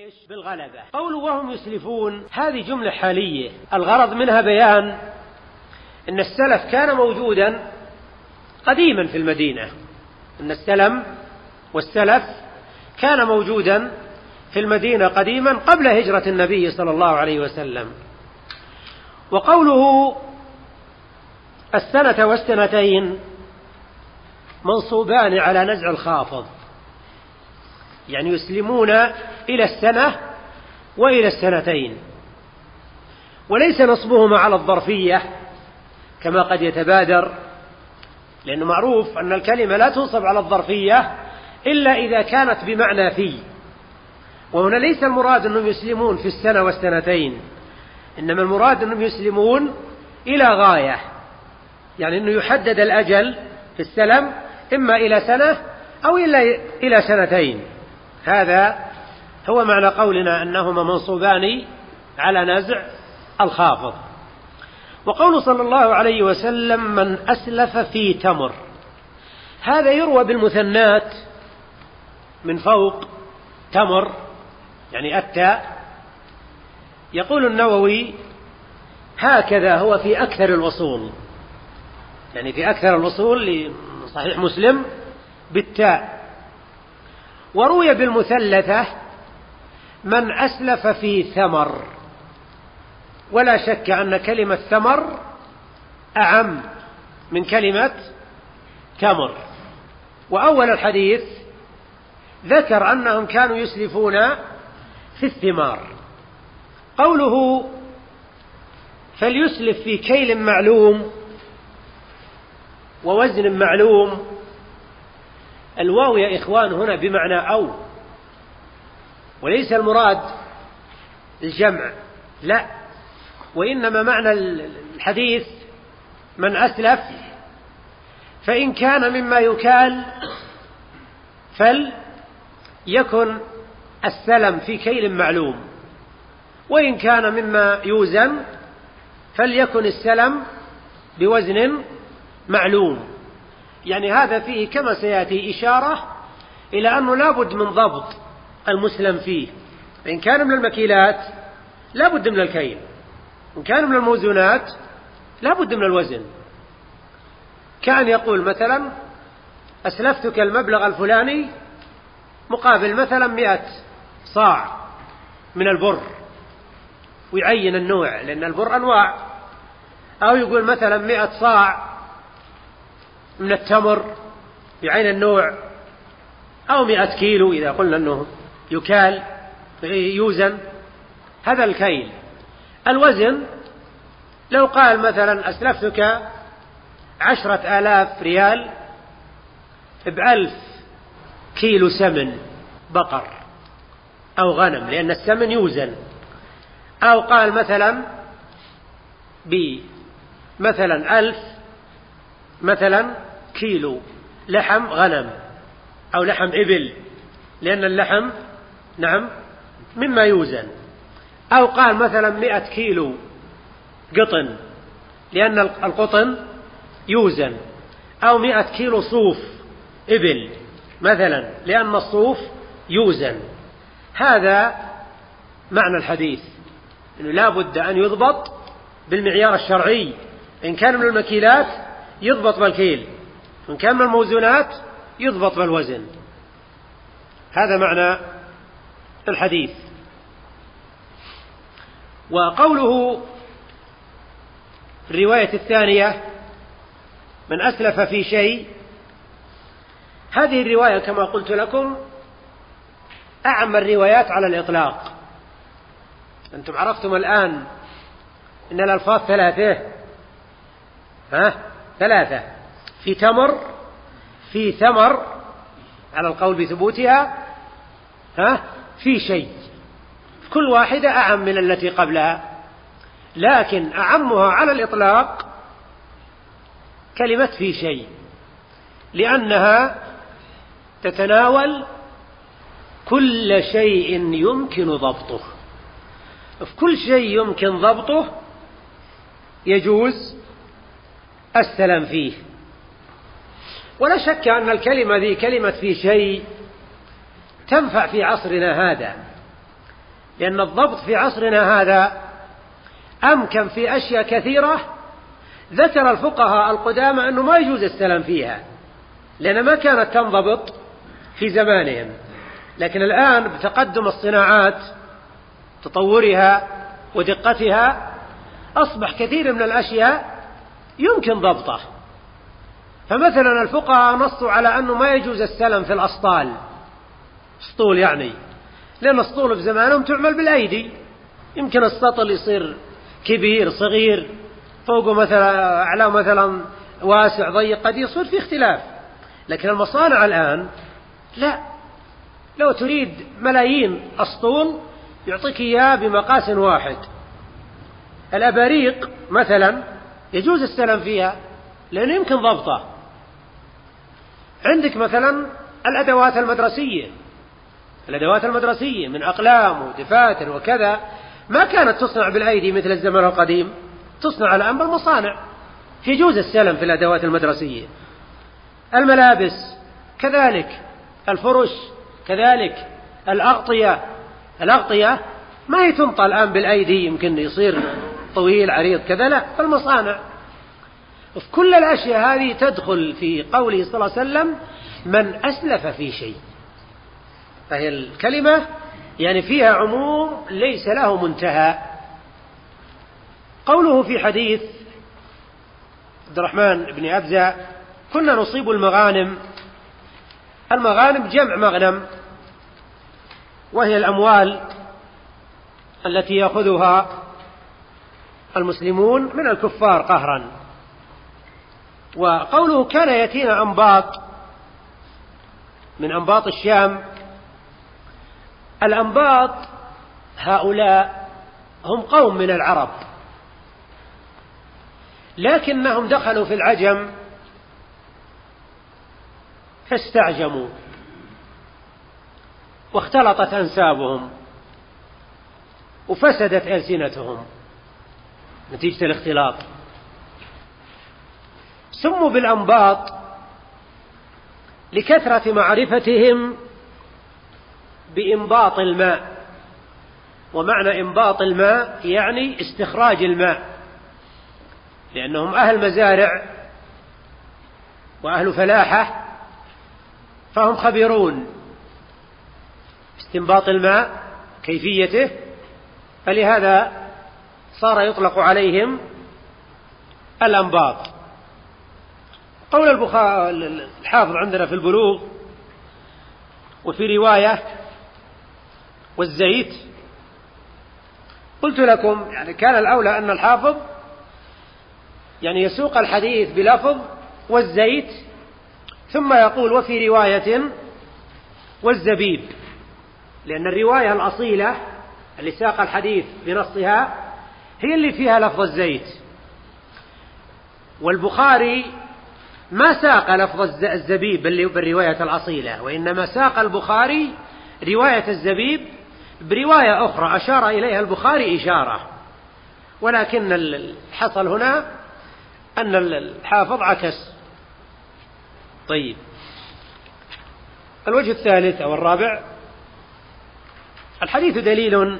بإيش؟ بالغلبة. قوله وهم يسلفون هذه جملة حالية، الغرض منها بيان أن السلف كان موجودا قديما في المدينة، أن السلم والسلف كان موجودا في المدينة قديما قبل هجرة النبي صلى الله عليه وسلم. وقوله السنة والسنتين منصوبان على نزع الخافض، يعني يسلمون إلى السنة وإلى السنتين، وليس نصبهما على الظرفية كما قد يتبادر، لأنه معروف أن الكلمة لا تنصب على الظرفية إلا إذا كانت بمعنى في، وهنا ليس المراد أنهم يسلمون في السنة والسنتين، إنما المراد أنهم يسلمون إلى غاية، يعني أنه يحدد الأجل في السلم إما إلى سنة أو إلى سنتين. هذا هو معنى قولنا أنهما منصوبان على نزع الخافض. وقول صلى الله عليه وسلم من أسلف في تمر، هذا يروى بالمثنات من فوق تمر، يعني التاء. يقول النووي هكذا هو في أكثر الوصول، يعني في أكثر الوصول لصحيح مسلم بالتاء. وروي بالمثلثة من أسلف في ثمر، ولا شك أن كلمة ثمر أعم من كلمة تمر. وأول الحديث ذكر أنهم كانوا يسلفون في الثمار. قوله فليسلف في كيل معلوم ووزن معلوم، الواو يا إخوان هنا بمعنى أو، وليس المراد الجمع، لا، وإنما معنى الحديث من أسلف، فإن كان مما يكال فليكن السلم في كيل معلوم، وإن كان مما يوزن فليكن السلم بوزن معلوم. يعني هذا فيه كما سيأتي إشارة إلى أنه لابد من ضبط المسلم فيه، فإن كان من المكيلات لابد من الكيل، إن كان من الموزونات لابد من الوزن. كان يقول مثلا أسلفتك المبلغ الفلاني مقابل مثلا 100 صاع من البر، ويعين النوع لأن البر أنواع، أو يقول مثلا 100 صاع من التمر بعين النوع، أو 100 كيلو إذا قلنا أنه يكال يوزن، هذا الكيل. الوزن لو قال مثلا أسلفتك 10,000 ريال ب1,000 كيلو سمن بقر أو غنم، لأن السمن يوزن، أو قال مثلا بمثلا 1,000 مثلا كيلو لحم غنم أو لحم إبل، لأن اللحم نعم مما يوزن، أو قال مثلا 100 كيلو قطن لأن القطن يوزن، أو 100 كيلو صوف إبل مثلا لأن الصوف يوزن. هذا معنى الحديث، إنه لا بد أن يضبط بالمعيار الشرعي، إن كان من المكيلات يضبط بالكيل، إن كان من الموزونات يضبط بالوزن. هذا معنى الحديث. وقوله الرواية الثانية من أسلف في شيء، هذه الرواية كما قلت لكم أعم الروايات على الإطلاق. أنتم عرفتم الآن إن الألفاظ ثلاثة، في تمر، في ثمر على القول بثبوتها، في شيء، كل واحدة أعم من التي قبلها، لكن أعمها على الإطلاق كلمة في شيء، لأنها تتناول كل شيء يمكن ضبطه، في كل شيء يمكن ضبطه يجوز السلام فيه. ولا شك أن الكلمة ذي كلمة في شيء تنفع في عصرنا هذا، لأن الضبط في عصرنا هذا أمكن في أشياء كثيرة ذكر الفقهاء القدامى أنه ما يجوز السلام فيها، لأن ما كانت تنضبط في زمانهم. لكن الآن بتقدم الصناعات تطورها ودقتها أصبح كثير من الأشياء يمكن ضبطه. فمثلا الفقهاء نصوا على أنه ما يجوز السلم في الأسطال، اسطول يعني، لأن الاسطول في زمانهم تعمل بالأيدي، يمكن السطل يصير كبير صغير، فوقه مثلا أعلى مثلا واسع ضيق، قد يصير في اختلاف. لكن المصانع الآن لا، لو تريد ملايين أسطول يعطيك إياه بمقاس واحد. الأباريق مثلا يجوز السلم فيها لأنه يمكن ضبطه. عندك مثلا الأدوات المدرسية من أقلام ودفاتر وكذا، ما كانت تصنع بالأيدي مثل الزمن القديم، تصنع الآن بالمصانع، يجوز السلم في الأدوات المدرسية. الملابس كذلك، الفرش كذلك، الأغطية ما هي تنطى الآن بالأيدي، يمكن يصير طويل عريض كذا، لا، في المصانع. وفي كل الأشياء هذه تدخل في قوله صلى الله عليه وسلم من أسلف في شيء. فهي الكلمة يعني فيها عموم ليس له منتهى. قوله في حديث عبد الرحمن بن أبزة كنا نصيب المغانم جمع مغنم، وهي الأموال التي يأخذها المسلمون من الكفار قهرا. وقوله كان يأتينا أنباط من أنباط الشام، الأنباط هؤلاء هم قوم من العرب، لكنهم دخلوا في العجم فاستعجموا واختلطت أنسابهم وفسدت ألسنتهم نتيجة الاختلاط. سموا بالأنباط لكثرة معرفتهم بإنباط الماء، ومعنى إنباط الماء يعني استخراج الماء، لأنهم أهل مزارع وأهل فلاحة، فهم خبيرون استنباط الماء كيفيته، فلهذا صار يطلق عليهم الأنباط. قول الحافظ عندنا في البلوغ وفي رواية والزيت، قلت لكم يعني كان الأولى أن الحافظ يعني يسوق الحديث بلفظ والزيت ثم يقول وفي رواية والزبيب، لأن الرواية الأصيلة اللي ساق الحديث بنصها هي اللي فيها لفظ الزيت، والبخاري ما ساق لفظ الزبيب بالرواية الأصيلة، وإنما ساق البخاري رواية الزبيب برواية أخرى أشار إليها البخاري إشارة، ولكن الحصل هنا أن الحافظ عكس. طيب، الوجه الثالث أو الرابع، الحديث دليل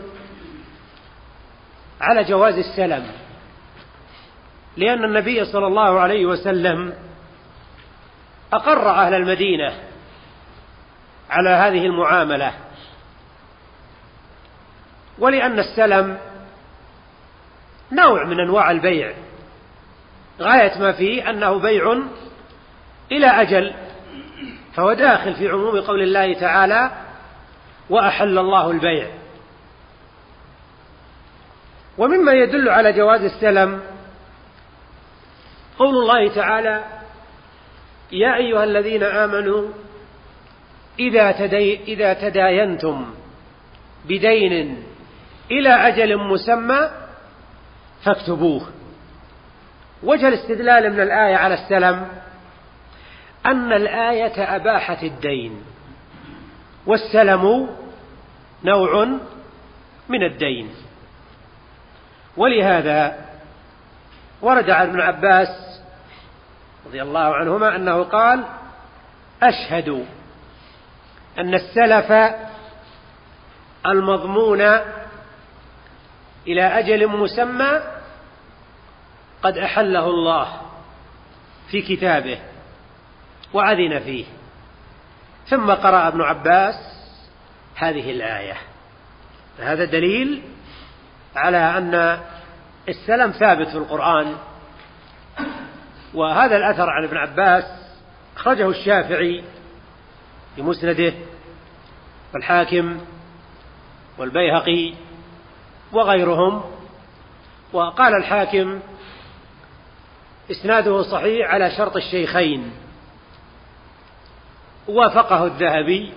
على جواز السلم، لأن النبي صلى الله عليه وسلم أقر أهل المدينة على هذه المعاملة، ولأن السلم نوع من أنواع البيع، غاية ما فيه أنه بيع إلى أجل، فهو داخل في عموم قول الله تعالى وأحل الله البيع. ومما يدل على جواز السلم قول الله تعالى يا أيها الذين آمنوا إذا تداينتم بدين إلى أجل مسمى فاكتبوه. وجه الاستدلال من الآية على السلم أن الآية أباحت الدين، والسلم نوع من الدين، ولهذا ورد عن ابن عباس رضي الله عنهما أنه قال أشهد أن السلف المضمون إلى أجل مسمى قد أحله الله في كتابه وأذن فيه. ثم قرأ ابن عباس هذه الآية. هذا دليل على أن السلم ثابت في القرآن. وهذا الأثر عن ابن عباس أخرجه الشافعي في مسنده والحاكم والبيهقي وغيرهم. وقال الحاكم إسناده صحيح على شرط الشيخين، وافقه الذهبي،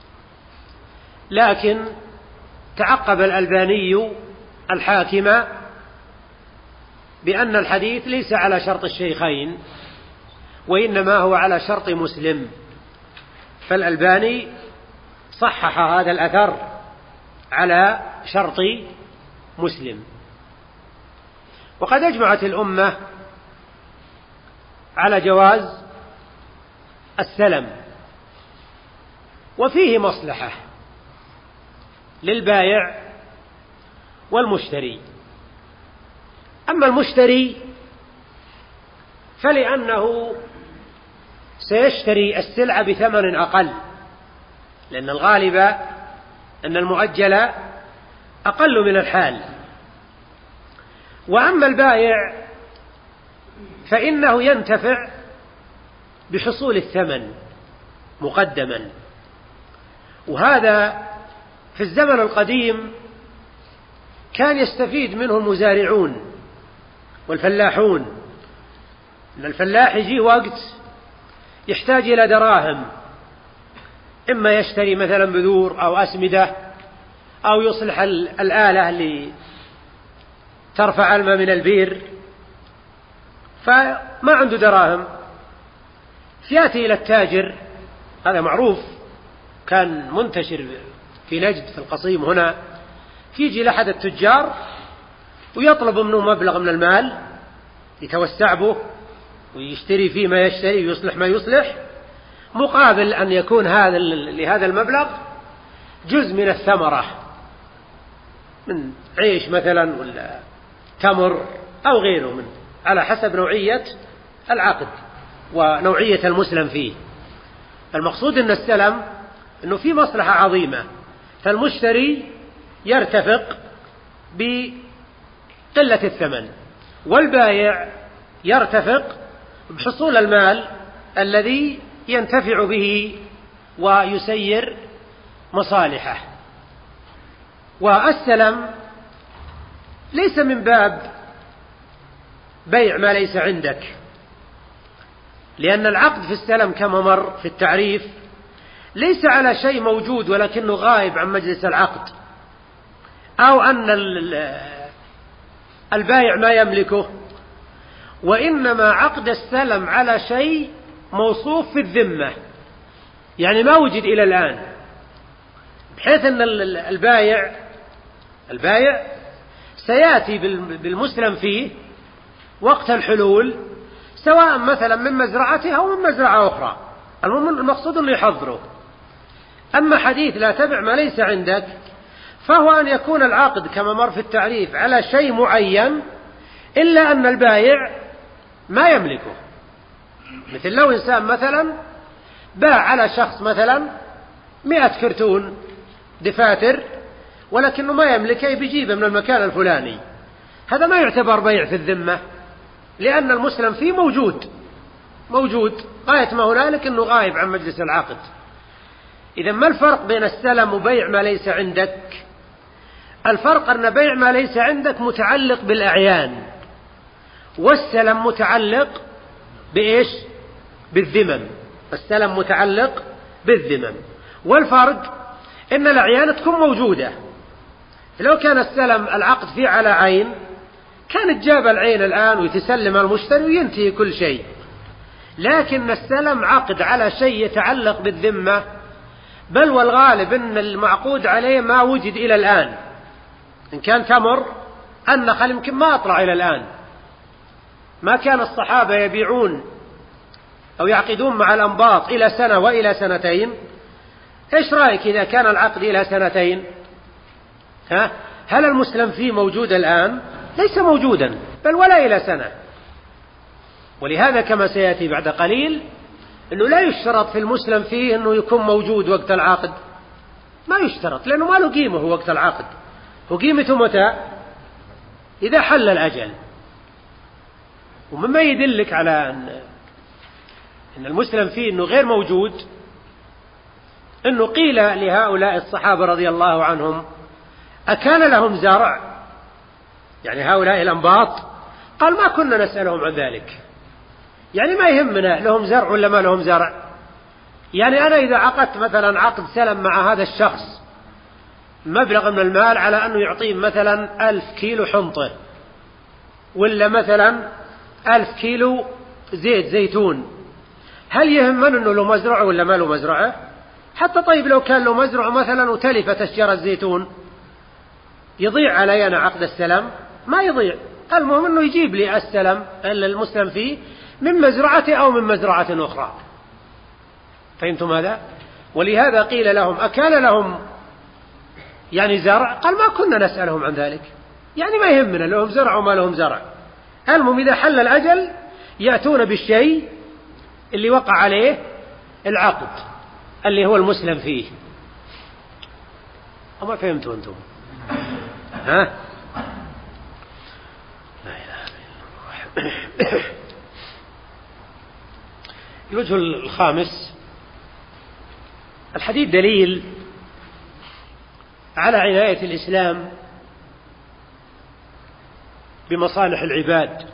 لكن تعقب الألباني الحاكم بأن الحديث ليس على شرط الشيخين وإنما هو على شرط مسلم، فالألباني صحح هذا الأثر على شرط مسلم. وقد أجمعت الأمة على جواز السلم، وفيه مصلحة للبائع والمشتري. أما المشتري فلأنه سيشتري السلعة بثمن أقل، لأن الغالب أن المؤجل أقل من الحال. وأما البائع فإنه ينتفع بحصول الثمن مقدما. وهذا في الزمن القديم كان يستفيد منه المزارعون والفلاحون. إن الفلاح يجي وقت يحتاج إلى دراهم، إما يشتري مثلا بذور أو أسمدة أو يصلح الآلة اللي ترفع الماء من البير، فما عنده دراهم، فيأتي إلى التاجر. هذا معروف، كان منتشر في نجد في القصيم هنا. يجي لأحد التجار ويطلب منه مبلغ من المال يتوسع به ويشتري فيه ما يشتري ويصلح ما يصلح، مقابل أن يكون لهذا المبلغ جزء من الثمرة، من عيش مثلا ولا تمر أو غيره، من على حسب نوعية العقد ونوعية المسلم فيه. المقصود أن السلم أنه في مصلحة عظيمة، فالمشتري يرتفق بقلة الثمن، والبائع يرتفق بحصول المال الذي ينتفع به ويسير مصالحه. والسلم ليس من باب بيع ما ليس عندك، لأن العقد في السلم كما مر في التعريف ليس على شيء موجود ولكنه غائب عن مجلس العقد، أو أن البائع ما يملكه، وإنما عقد السلم على شيء موصوف في الذمة، يعني ما وجد إلى الآن، بحيث أن البائع سيأتي بالمسلم فيه وقت الحلول، سواء مثلا من مزرعته أو من مزرعة أخرى، المقصود أنه يحضره. أما حديث لا تبع ما ليس عندك، فهو أن يكون العقد كما مر في التعريف على شيء معين، إلا أن البائع ما يملكه. مثل لو إنسان مثلا باع على شخص مثلا 100 كرتون دفاتر، ولكنه ما يملكه، بيجيبه من المكان الفلاني، هذا ما يعتبر بيع في الذمة، لأن المسلم فيه موجود غاية ما هنالك أنه غائب عن مجلس العقد. إذا ما الفرق بين السلم وبيع ما ليس عندك؟ الفرق أن بيع ما ليس عندك متعلق بالأعيان، والسلم متعلق بإيش؟ بالذمم. السلم متعلق بالذمم، والفرق إن الأعيان تكون موجودة. لو كان السلم العقد فيه على عين كانت جاب العين الآن ويتسلم المشتري وينتهي كل شيء، لكن السلم عقد على شيء يتعلق بالذمة، بل والغالب أن المعقود عليه ما وجد إلى الآن. إن كان تمر النخل يمكن ما أطلع إلى الآن، ما كان الصحابة يبيعون أو يعقدون مع الأنباط إلى سنة وإلى سنتين. إيش رأيك إذا كان العقد إلى سنتين؟ هل المسلم فيه موجود الآن؟ ليس موجودا، بل ولا إلى سنة. ولهذا كما سيأتي بعد قليل أنه لا يشترط في المسلم فيه أنه يكون موجود وقت العقد، ما يشترط، لأنه ما له قيمة هو وقت العقد، هو قيمته متى؟ إذا حل الأجل. ومما يدلك على أن المسلم فيه أنه غير موجود أنه قيل لهؤلاء الصحابة رضي الله عنهم: أكان لهم زرع؟ يعني هؤلاء الأنباط، قال: ما كنا نسألهم عن ذلك، يعني ما يهمنا لهم زرع ولا ما لهم زرع. يعني أنا إذا عقدت مثلا عقد سلم مع هذا الشخص مبلغ من المال على أنه يعطيه مثلا 1000 كيلو حنطة، ولا مثلا 1000 كيلو زيت زيتون، هل يهمنا أنه له مزرعة ولا ما له مزرعة؟ حتى طيب لو كان له مزرعة مثلا وتلفت أشجار الزيتون، يضيع علي أنا عقد السلم؟ ما يضيع. المهم أنه يجيب لي السلم المسلم فيه من مزرعته أو من مزرعة أخرى. فهمتم هذا؟ ولهذا قيل لهم: أكان لهم يعني زرع؟ قال: ما كنا نسألهم عن ذلك، يعني ما يهمنا لهم زرع وما لهم زرع. المهم إذا حل الأجل يأتون بالشيء اللي وقع عليه العقد اللي هو المسلم فيه. أما فهمتوا أنتم؟ ها؟ لا إله إلا الله. الوجه الخامس: الحديث دليل على عناية الإسلام بمصالح العباد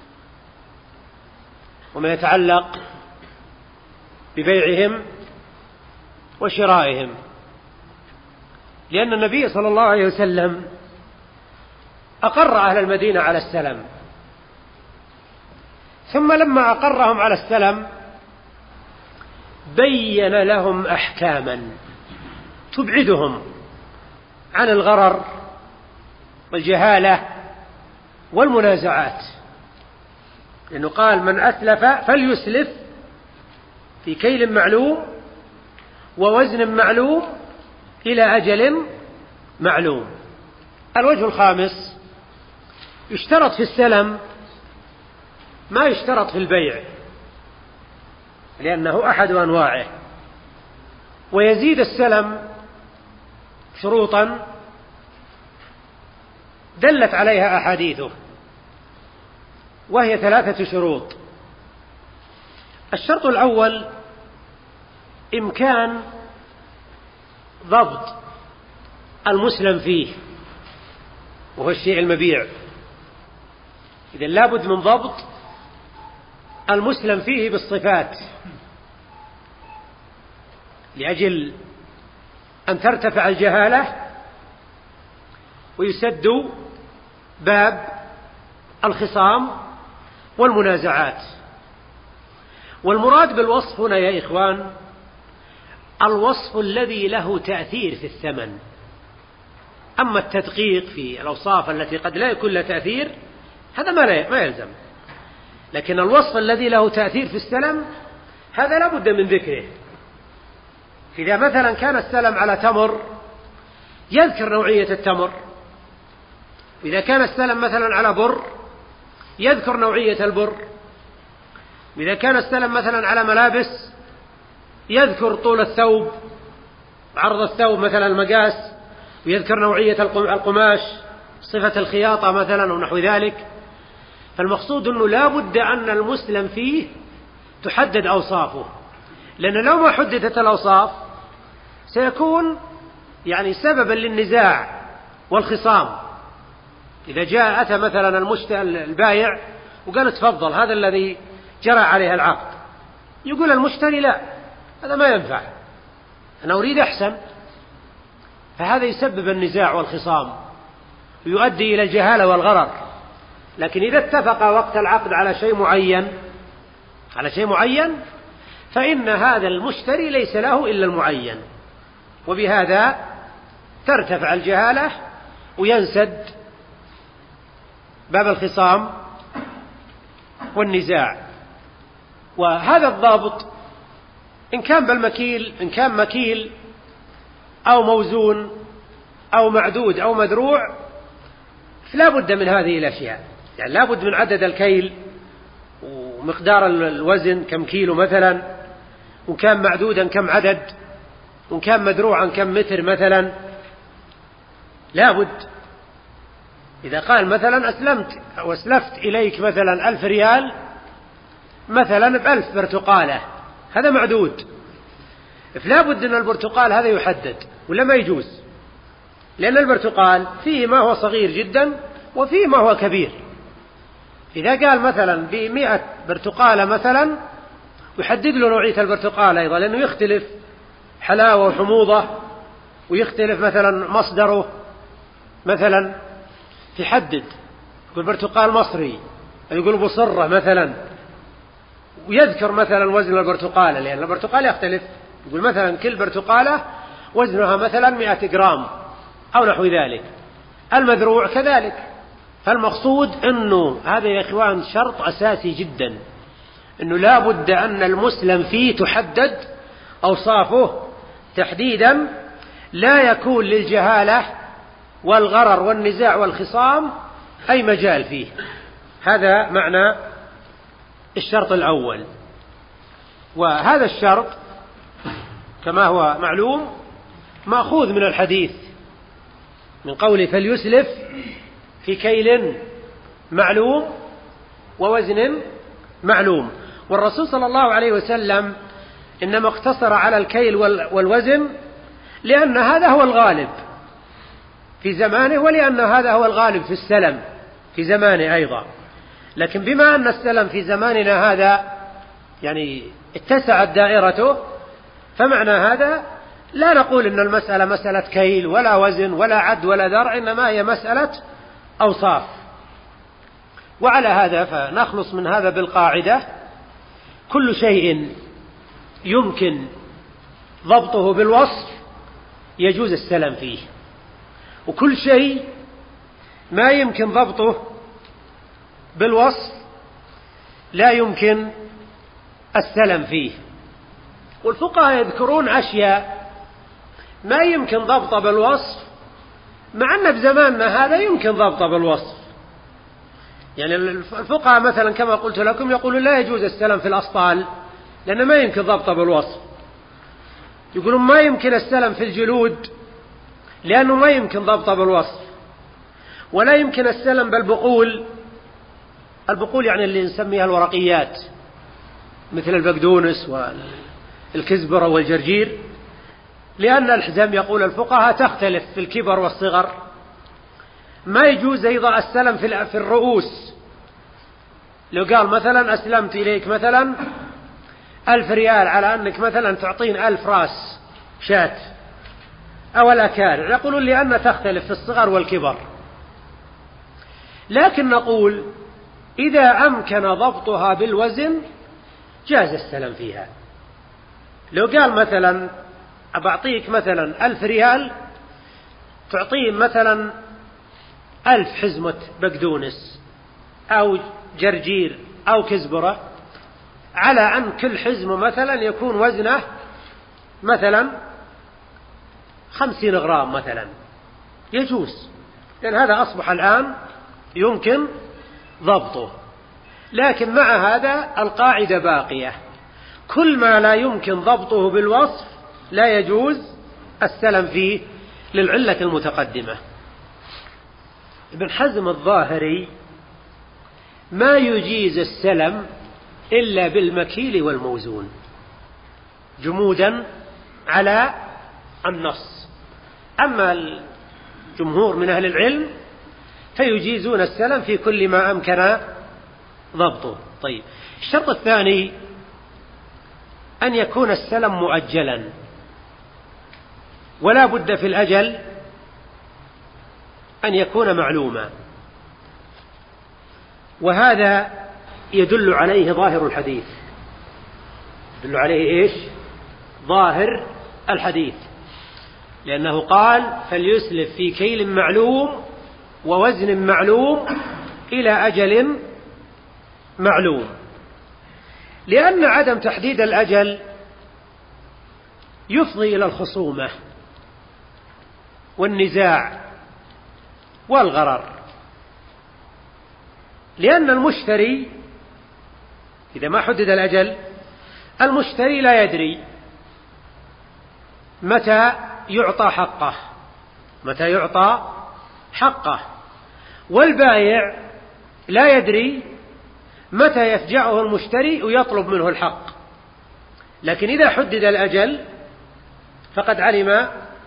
وما يتعلق ببيعهم وشرائهم، لأن النبي صلى الله عليه وسلم أقر أهل المدينة على السلم، ثم لما أقرهم على السلم بين لهم أحكاما تبعدهم عن الغرر والجهالة والمنازعات، لأنه قال: من أسلف فليسلف في كيل معلوم ووزن معلوم إلى أجل معلوم. الوجه الخامس: يشترط في السلم ما يشترط في البيع، لأنه أحد أنواعه، ويزيد السلم شروطا دلت عليها أحاديثه، وهي 3 شروط. الشرط الأول: إمكان ضبط المسلم فيه، وهو الشيء المبيع. إذن لابد من ضبط المسلم فيه بالصفات، لأجل أن ترتفع الجهالة ويسد باب الخصام والمنازعات. والمراد بالوصف هنا يا إخوان الوصف الذي له تأثير في الثمن. أما التدقيق في الأوصاف التي قد لا يكون لها تأثير هذا ما يلزم، لكن الوصف الذي له تأثير في السلم هذا لا بد من ذكره. إذا مثلا كان السلم على تمر يذكر نوعية التمر، وإذا كان السلم مثلا على بر يذكر نوعية البر، وإذا كان السلم مثلا على ملابس يذكر طول الثوب، عرض الثوب مثلا المقاس، ويذكر نوعية القماش، صفة الخياطة مثلا ونحو ذلك. فالمقصود أنه لا بد أن المسلم فيه تحدد أوصافه، لأن لو ما حددت الأوصاف سيكون يعني سببا للنزاع والخصام. إذا جاء أتى مثلا البايع وقال: تفضل هذا الذي جرى عليه العقد، يقول المشتري: لا، هذا ما ينفع، أنا أريد أحسن. فهذا يسبب النزاع والخصام ويؤدي إلى الجهالة والغرر. لكن إذا اتفق وقت العقد على شيء معين فإن هذا المشتري ليس له إلا المعين، وبهذا ترتفع الجهالة وينسد باب الخصام والنزاع. وهذا الضابط إن كان بالمكيل، إن كان مكيل أو موزون أو معدود أو مدروع فلا بد من هذه الأشياء، يعني لا بد من عدد الكيل ومقدار الوزن كم كيلو مثلا، وكان معدودا كم عدد، وكان مدروعا كم متر مثلا. لا بد. إذا قال مثلا أسلمت أو أسلفت إليك مثلا 1000 ريال مثلا ب1000 برتقالة، هذا معدود، فلا بد أن البرتقال هذا يحدد ولا ما يجوز، لأن البرتقال فيه ما هو صغير جدا وفيه ما هو كبير. إذا قال مثلا ب100 برتقالة مثلا يحدد له نوعية البرتقال أيضا، لأنه يختلف حلاوة وحموضة، ويختلف مثلا مصدره، مثلا يحدد، يقول برتقال مصري، يقول بصرة مثلا، ويذكر مثلا وزن البرتقالة، لأن البرتقال يختلف، يقول مثلا كل برتقالة وزنها مثلا 100 جرام أو نحو ذلك. المذروع كذلك. فالمقصود أنه هذا يا إخوان شرط أساسي جدا، أنه لا بد أن المسلم فيه تحدد أوصافه تحديدا لا يكون للجهالة والغرر والنزاع والخصام أي مجال فيه. هذا معنى الشرط الأول. وهذا الشرط كما هو معلوم مأخوذ من الحديث، من قوله فليسلف في كيل معلوم ووزن معلوم. والرسول صلى الله عليه وسلم إنما اقتصر على الكيل والوزن لأن هذا هو الغالب في زمانه، ولأن هذا هو الغالب في السلم في زمانه أيضا. لكن بما أن السلم في زماننا هذا يعني اتسعت دائرته، فمعنى هذا لا نقول إن المسألة مسألة كيل ولا وزن ولا عد ولا درع، إنما هي مسألة أوصاف. وعلى هذا فنخلص من هذا بالقاعدة: كل شيء يمكن ضبطه بالوصف يجوز السلم فيه، وكل شيء ما يمكن ضبطه بالوصف لا يمكن السلم فيه. والفقهاء يذكرون أشياء ما يمكن ضبطه بالوصف، مع أن بزماننا هذا يمكن ضبطه بالوصف. يعني الفقهاء مثلا كما قلت لكم يقولون لا يجوز السلم في الأسطال لأنه ما يمكن ضبطه بالوصف. يقولون ما يمكن السلم في الجلود لأنه ما يمكن ضبطه بالوصف. ولا يمكن السلم بالبقول، البقول يعني اللي نسميها الورقيات مثل البقدونس والكزبرة والجرجير، لأن الحزام يقول الفقهاء تختلف في الكبر والصغر. ما يجوز أيضا السلم في الرؤوس. لو قال مثلا أسلمت إليك مثلا 1000 ريال على أنك مثلا تعطين 1000 رأس شاة أو الأكارع، يقولون لأن تختلف في الصغر والكبر. لكن نقول إذا أمكن ضبطها بالوزن جاز السلم فيها. لو قال مثلا أبعطيك مثلا 1000 ريال تعطين مثلا 1000 حزمة بقدونس أو جرجير أو كزبرة، على أن كل حزمة مثلا يكون وزنه مثلا 50 غرام مثلا، يجوز، لأن هذا أصبح الآن يمكن ضبطه. لكن مع هذا القاعدة باقية: كل ما لا يمكن ضبطه بالوصف لا يجوز السلم فيه للعلة المتقدمة. ابن حزم الظاهري ما يجيز السلم إلا بالمكيل والموزون جمودا على النص. أما الجمهور من أهل العلم فيجيزون السلم في كل ما أمكن ضبطه. طيب، الشرط الثاني أن يكون السلم مؤجلا، ولا بد في الأجل أن يكون معلوما، وهذا يدل عليه ظاهر الحديث. يدل عليه إيش؟ ظاهر الحديث، لأنه قال فليسلف في كيل معلوم ووزن معلوم إلى أجل معلوم. لأن عدم تحديد الأجل يفضي إلى الخصومة، والنزاع والغرر، لأن المشتري إذا ما حدد الأجل المشتري لا يدري متى يعطى حقه، والبائع لا يدري متى يفجعه المشتري ويطلب منه الحق. لكن إذا حدد الأجل فقد علم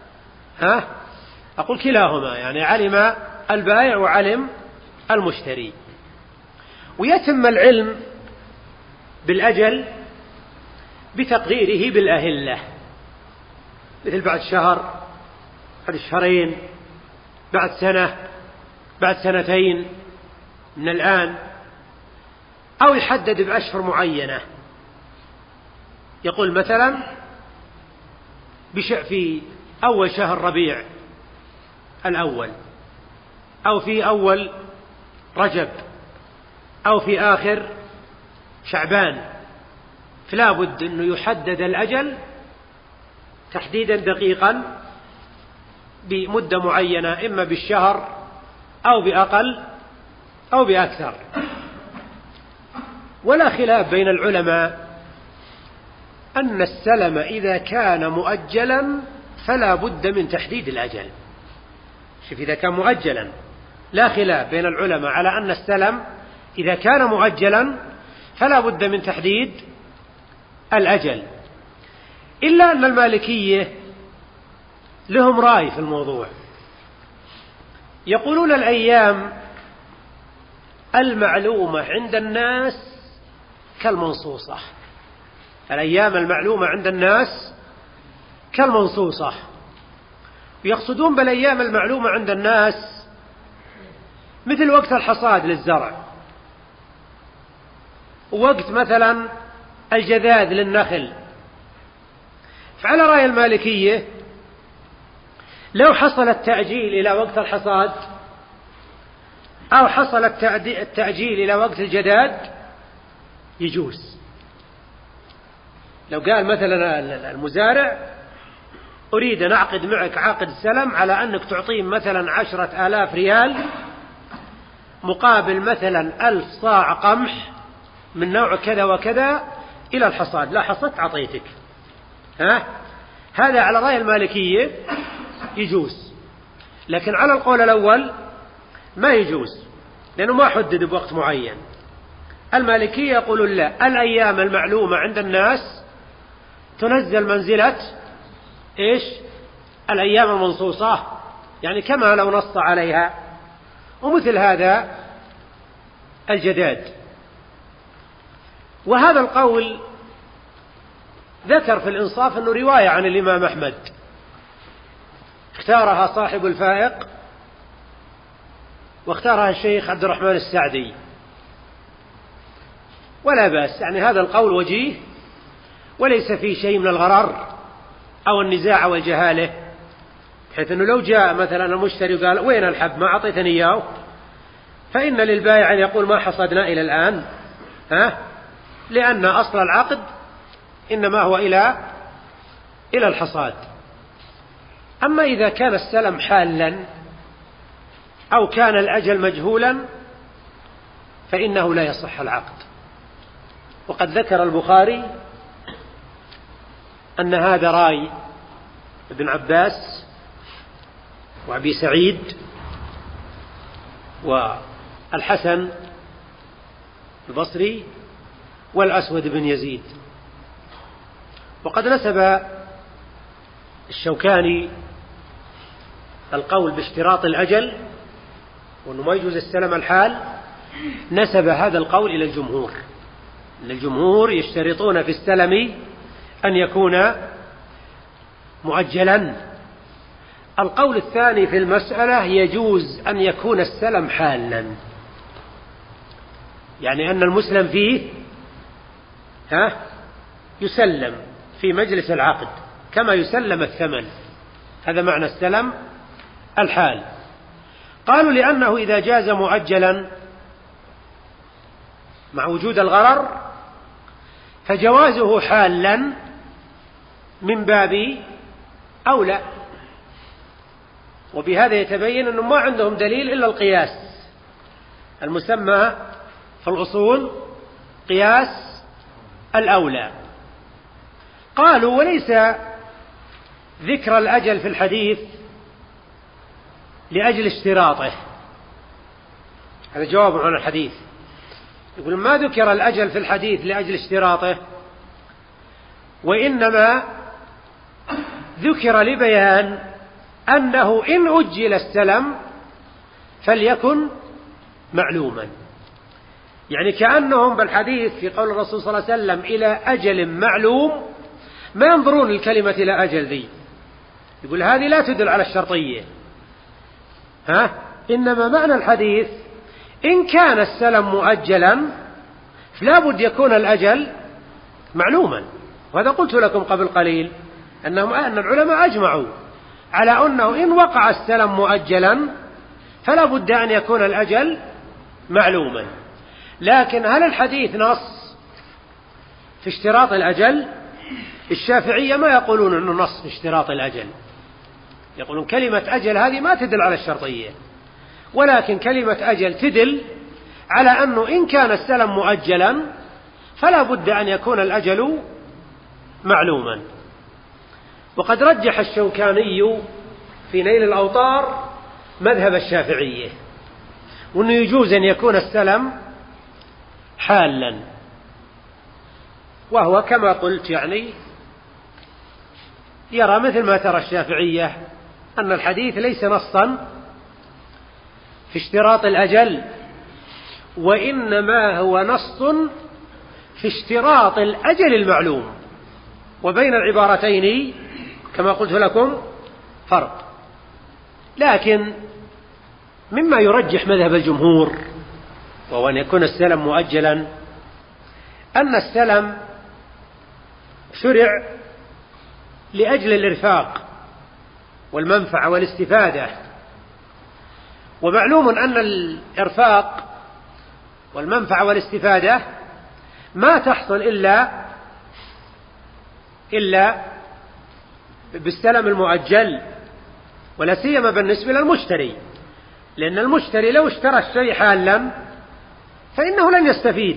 أقول كلاهما، يعني علم البائع وعلم المشتري. ويتم العلم بالأجل بتقديره بالأهلة، مثل بعد شهر، بعد شهرين، بعد سنة، بعد سنتين من الآن، أو يحدد بأشهر معينة، يقول مثلا في أول شهر ربيع الأول، أو في أول رجب، أو في آخر شعبان، فلا بد أنه يحدد الأجل تحديدا دقيقا بمدة معينة، إما بالشهر أو بأقل أو بأكثر. ولا خلاف بين العلماء أن السلم إذا كان مؤجلا فلا بد من تحديد الأجل. شوف، إذا كان مؤجلا لا خلاف بين العلماء على أن السلم إذا كان مؤجلا فلا بد من تحديد الأجل، إلا أن المالكية لهم رأي في الموضوع، يقولون الأيام المعلومة عند الناس كالمنصوصة، الأيام المعلومة عند الناس كالمنصوصة، ويقصدون بالأيام المعلومة عند الناس مثل وقت الحصاد للزرع، ووقت مثلا الجذاذ للنخل. فعلى رأي المالكية لو حصل التأجيل إلى وقت الحصاد أو حصل التأجيل إلى وقت الجداد يجوز. لو قال مثلا المزارع أريد أن أعقد معك عقد سلم على أنك تعطيه مثلا 10,000 ريال مقابل مثلا 1000 صاع قمح من نوع كذا وكذا إلى الحصاد، لا حصدت أعطيتك، هذا على رأي المالكية يجوز. لكن على القول الأول ما يجوز، لأنه ما حدد بوقت معين. المالكية يقولون لا، الأيام المعلومة عند الناس تنزل منزلة إيش؟ الأيام المنصوصة، يعني كما لو نص عليها. ومثل هذا الجداد. وهذا القول ذكر في الإنصاف أنه رواية عن الإمام أحمد، اختارها صاحب الفائق واختارها الشيخ عبد الرحمن السعدي، ولا بأس، يعني هذا القول وجيه وليس فيه شيء من الغرر أو النزاع والجهالة، حيث أنه لو جاء مثلا المشتري وقال وين الحب ما أعطيتني إياه، فإن للبائع أن يقول ما حصدنا إلى الآن، لأن أصل العقد إنما هو إلى الحصاد. أما إذا كان السلم حالا أو كان الأجل مجهولا فإنه لا يصح العقد. وقد ذكر البخاري أن هذا رأي ابن عباس وأبي سعيد والحسن البصري والأسود بن يزيد. وقد نسب الشوكاني القول باشتراط الأجل وأنه ما يجوز السلم الحال، نسب هذا القول إلى الجمهور، أن الجمهور يشترطون في السلم أن يكون مؤجلا. القول الثاني في المسألة يجوز أن يكون السلم حالا، يعني أن المسلم فيه يسلم في مجلس العقد كما يسلم الثمن، هذا معنى السلم الحال. قالوا لأنه إذا جاز مؤجلا مع وجود الغرر فجوازه حالا من باب أولى، وبهذا يتبين أنهم ما عندهم دليل إلا القياس المسمى في الأصول قياس الأولى. قالوا وليس ذكر الأجل في الحديث لأجل اشتراطه، هذا جواب عن الحديث. يقول ما ذكر الأجل في الحديث لأجل اشتراطه، وإنما ذكر لبيان أنه إن أجل السلم فليكن معلوما. يعني كأنهم بالحديث في قول الرسول صلى الله عليه وسلم إلى أجل معلوم ما ينظرون الكلمة إلى أجل ذي، يقول هذه لا تدل على الشرطية، إنما معنى الحديث إن كان السلم مؤجلا فلا بد يكون الأجل معلوما. وهذا قلت لكم قبل قليل أن العلماء أجمعوا على أنه إن وقع السلم مؤجلا فلا بد أن يكون الأجل معلوما. لكن هل الحديث نص في اشتراط الأجل؟ الشافعية ما يقولون أنه نص في اشتراط الأجل، يقولون كلمة أجل هذه ما تدل على الشرطية، ولكن كلمة أجل تدل على أنه إن كان السلم مؤجلا فلا بد أن يكون الأجل معلوما. وقد رجح الشوكاني في نيل الأوطار مذهب الشافعية، وأنه يجوز أن يكون السلم حالا، وهو كما قلت يعني يرى مثل ما ترى الشافعية أن الحديث ليس نصا في اشتراط الأجل، وإنما هو نص في اشتراط الأجل المعلوم، وبين العبارتين كما قلت لكم فرق. لكن مما يرجح مذهب الجمهور وهو أن يكون السلم مؤجلا أن السلم شرع لأجل الإرفاق والمنفعة والاستفادة، ومعلوم أن الإرفاق والمنفعة والاستفادة ما تحصل إلا بالسلم المؤجل، ولا سيما بالنسبة للمشتري، لأن المشتري لو اشترى الشيء حالا فإنه لن يستفيد،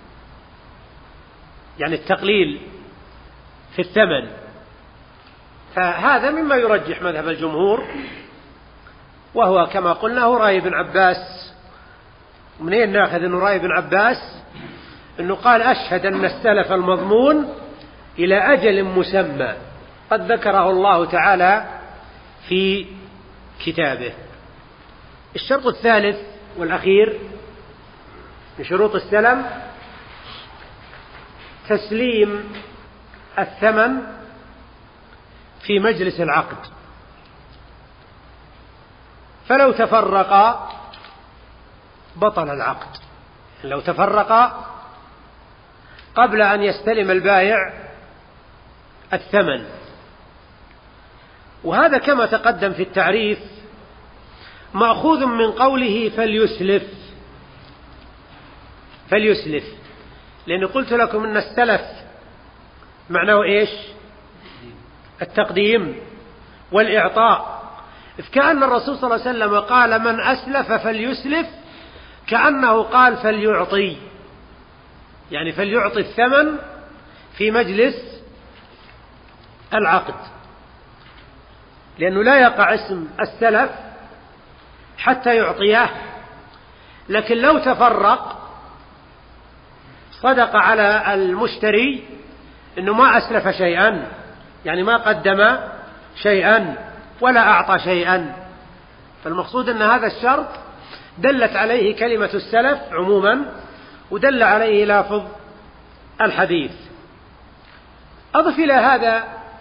يعني التقليل في الثمن. فهذا مما يرجح مذهب الجمهور، وهو كما قلنا هو رأي ابن عباس. منين ناخذ أنه رأي ابن عباس؟ أنه قال أشهد أن السلف المضمون إلى أجل مسمى قد ذكره الله تعالى في كتابه. الشرط الثالث والأخير من شروط السلم تسليم الثمن في مجلس العقد، فلو تفرق بطل العقد، لو تفرق قبل أن يستلم البائع الثمن. وهذا كما تقدم في التعريف مأخوذ من قوله فليسلف، لأن قلت لكم أن السلف معناه إيش؟ التقديم والإعطاء، إذ كأن الرسول صلى الله عليه وسلم قال من أسلف فليسلف، كأنه قال فليعطي، يعني فليعطي الثمن في مجلس العقد، لأنه لا يقع اسم السلف حتى يعطيه. لكن لو تفرق صدق على المشتري أنه ما أسلف شيئا، يعني ما قدم شيئا ولا أعطى شيئا. فالمقصود أن هذا الشرط دلت عليه كلمة السلف عموما، ودل عليه لافظ الحديث. أضف إلى هذا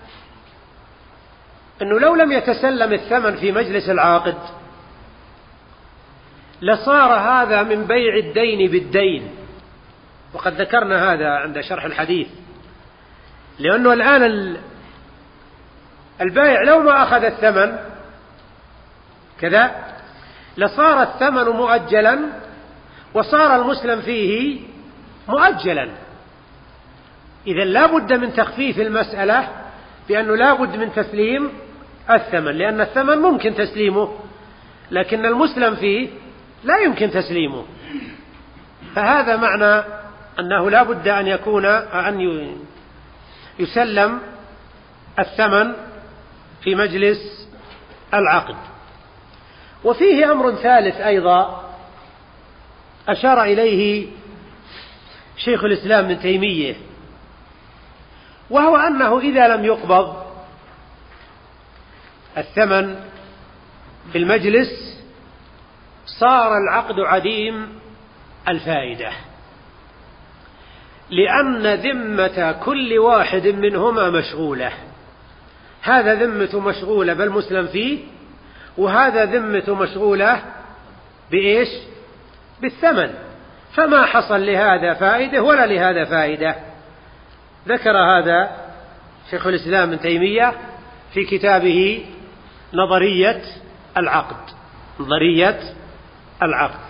أنه لو لم يتسلم الثمن في مجلس العاقد لصار هذا من بيع الدين بالدين، وقد ذكرنا هذا عند شرح الحديث، لأنه الآن البائع لو ما أخذ الثمن كذا لصار الثمن مؤجلا، وصار المسلم فيه مؤجلا. إذن لا بد من تخفيف المسألة، بأنه لا بد من تسليم الثمن، لأن الثمن ممكن تسليمه لكن المسلم فيه لا يمكن تسليمه. فهذا معنى أنه لا بد أن يسلم الثمن في مجلس العقد. وفيه أمر ثالث أيضا أشار إليه شيخ الإسلام ابن تيمية، وهو أنه إذا لم يقبض الثمن في المجلس صار العقد عديم الفائدة، لأن ذمة كل واحد منهما مشغولة، هذا ذمته مشغولة بالمسلم فيه، وهذا ذمته مشغولة بإيش؟ بالثمن، فما حصل لهذا فائدة ولا لهذا فائدة. ذكر هذا شيخ الإسلام ابن تيمية في كتابه نظرية العقد. نظرية العقد.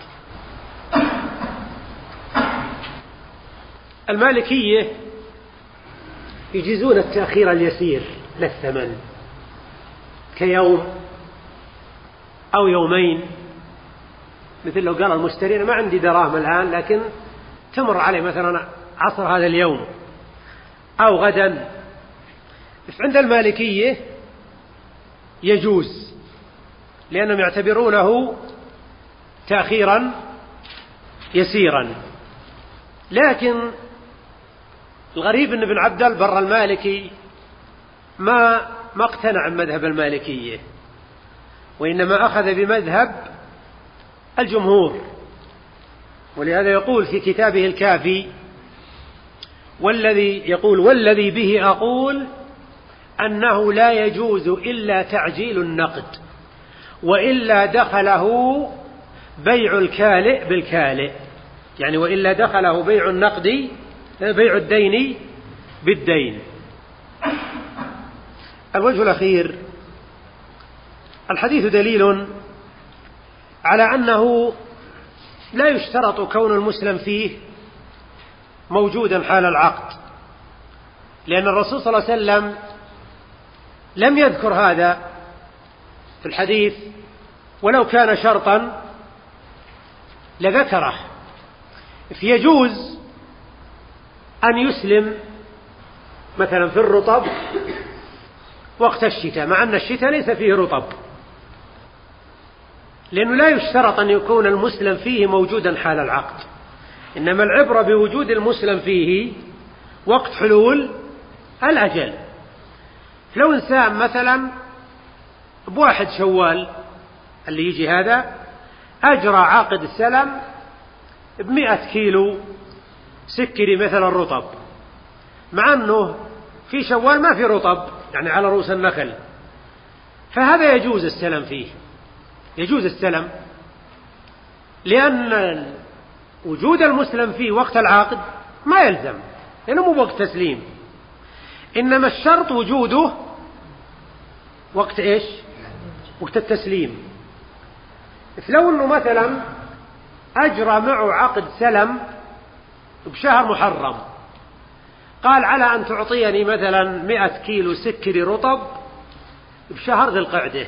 المالكية يجيزون التأخير اليسير للثمن كيوم أو يومين، مثل لو قال المشتري أنا ما عندي دراهم الآن لكن تمر عليه مثلا عصر هذا اليوم أو غدا. عند المالكية يجوز، لأنهم يعتبرونه تأخيرا يسيرا. لكن الغريب أن ابن عبد البر المالكي ما اقتنع بمذهب المالكية، وإنما أخذ بمذهب الجمهور، ولهذا يقول في كتابه الكافي والذي به أقول أنه لا يجوز إلا تعجيل النقد، وإلا دخله بيع الكالئ بالكالئ، يعني وإلا دخله بيع الدين بالدين. الوجه الأخير، الحديث دليل على أنه لا يشترط كون المسلم فيه موجودا حال العقد، لأن الرسول صلى الله عليه وسلم لم يذكر هذا في الحديث، ولو كان شرطا لذكره. فيجوز أن يسلم مثلا في الرطب وقت الشتاء، مع أن الشتاء ليس فيه رطب، لأنه لا يشترط أن يكون المسلم فيه موجودا حال العقد، إنما العبرة بوجود المسلم فيه وقت حلول الأجل. لو إنسان مثلا بواحد شوال اللي يجي هذا أجرى عقد السلم ب100 كيلو سكري مثلا رطب، مع أنه في شوال ما في رطب يعني على رؤوس النخل، فهذا يجوز السلم فيه، يجوز السلم، لأن وجود المسلم فيه وقت العقد ما يلزم، لأنه مو وقت تسليم، إنما الشرط وجوده وقت إيش؟ وقت التسليم. لو أنه مثلا أجرى معه عقد سلم بشهر محرم، قال على أن تعطيني مثلا 100 كيلو سكري رطب بشهر ذي القعدة،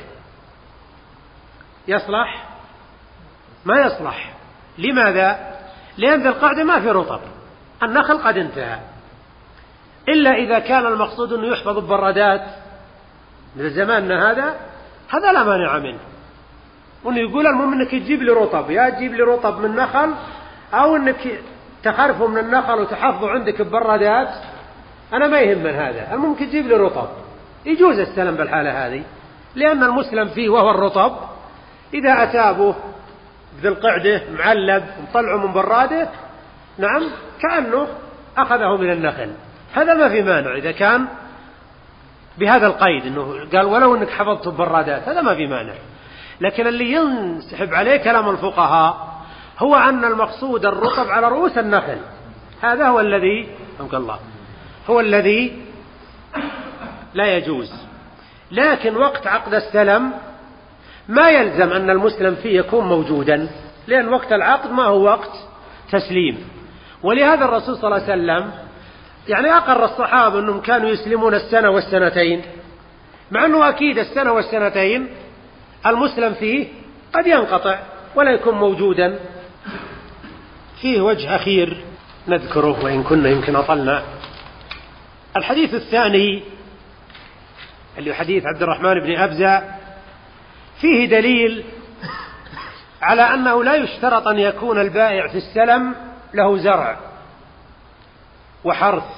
يصلح؟ ما يصلح. لماذا؟ لأن ذي القعدة ما في رطب، النخل قد انتهى، إلا إذا كان المقصود أنه يحفظ ببرادات من زماننا هذا لا مانع منه، وأنه يقول المهم أنك تجيب لي رطب، يا تجيب لي رطب من نخل أو أنك تخرفه من النخل وتحفظه عندك ببرادات، أنا ما يهم من هذا، المهم تجيب لي رطب. يجوز السلم بالحالة هذه، لأن المسلم فيه وهو الرطب إذا أتابه ذي القعدة معلب ومطلعه من براده، نعم كأنه أخذه من النخل، هذا ما في مانع إذا كان بهذا القيد، إنه قال ولو أنك حفظته ببرادات، هذا ما في مانع. لكن اللي ينسحب عليه كلام الفقهاء هو أن المقصود الرطب على رؤوس النخل، هذا هو الذي هو الذي لا يجوز. لكن وقت عقد السلم ما يلزم أن المسلم فيه يكون موجودا، لأن وقت العقد ما هو وقت تسليم. ولهذا الرسول صلى الله عليه وسلم يعني أقر الصحابة أنهم كانوا يسلمون السنة والسنتين، مع أنه أكيد السنة والسنتين المسلم فيه قد ينقطع ولا يكون موجودا. فيه وجه أخير نذكره وإن كنا يمكن أطلنا. الحديث الثاني اللي حديث عبد الرحمن بن أبزة فيه دليل على أنه لا يشترط أن يكون البائع في السلم له زرع وحرث،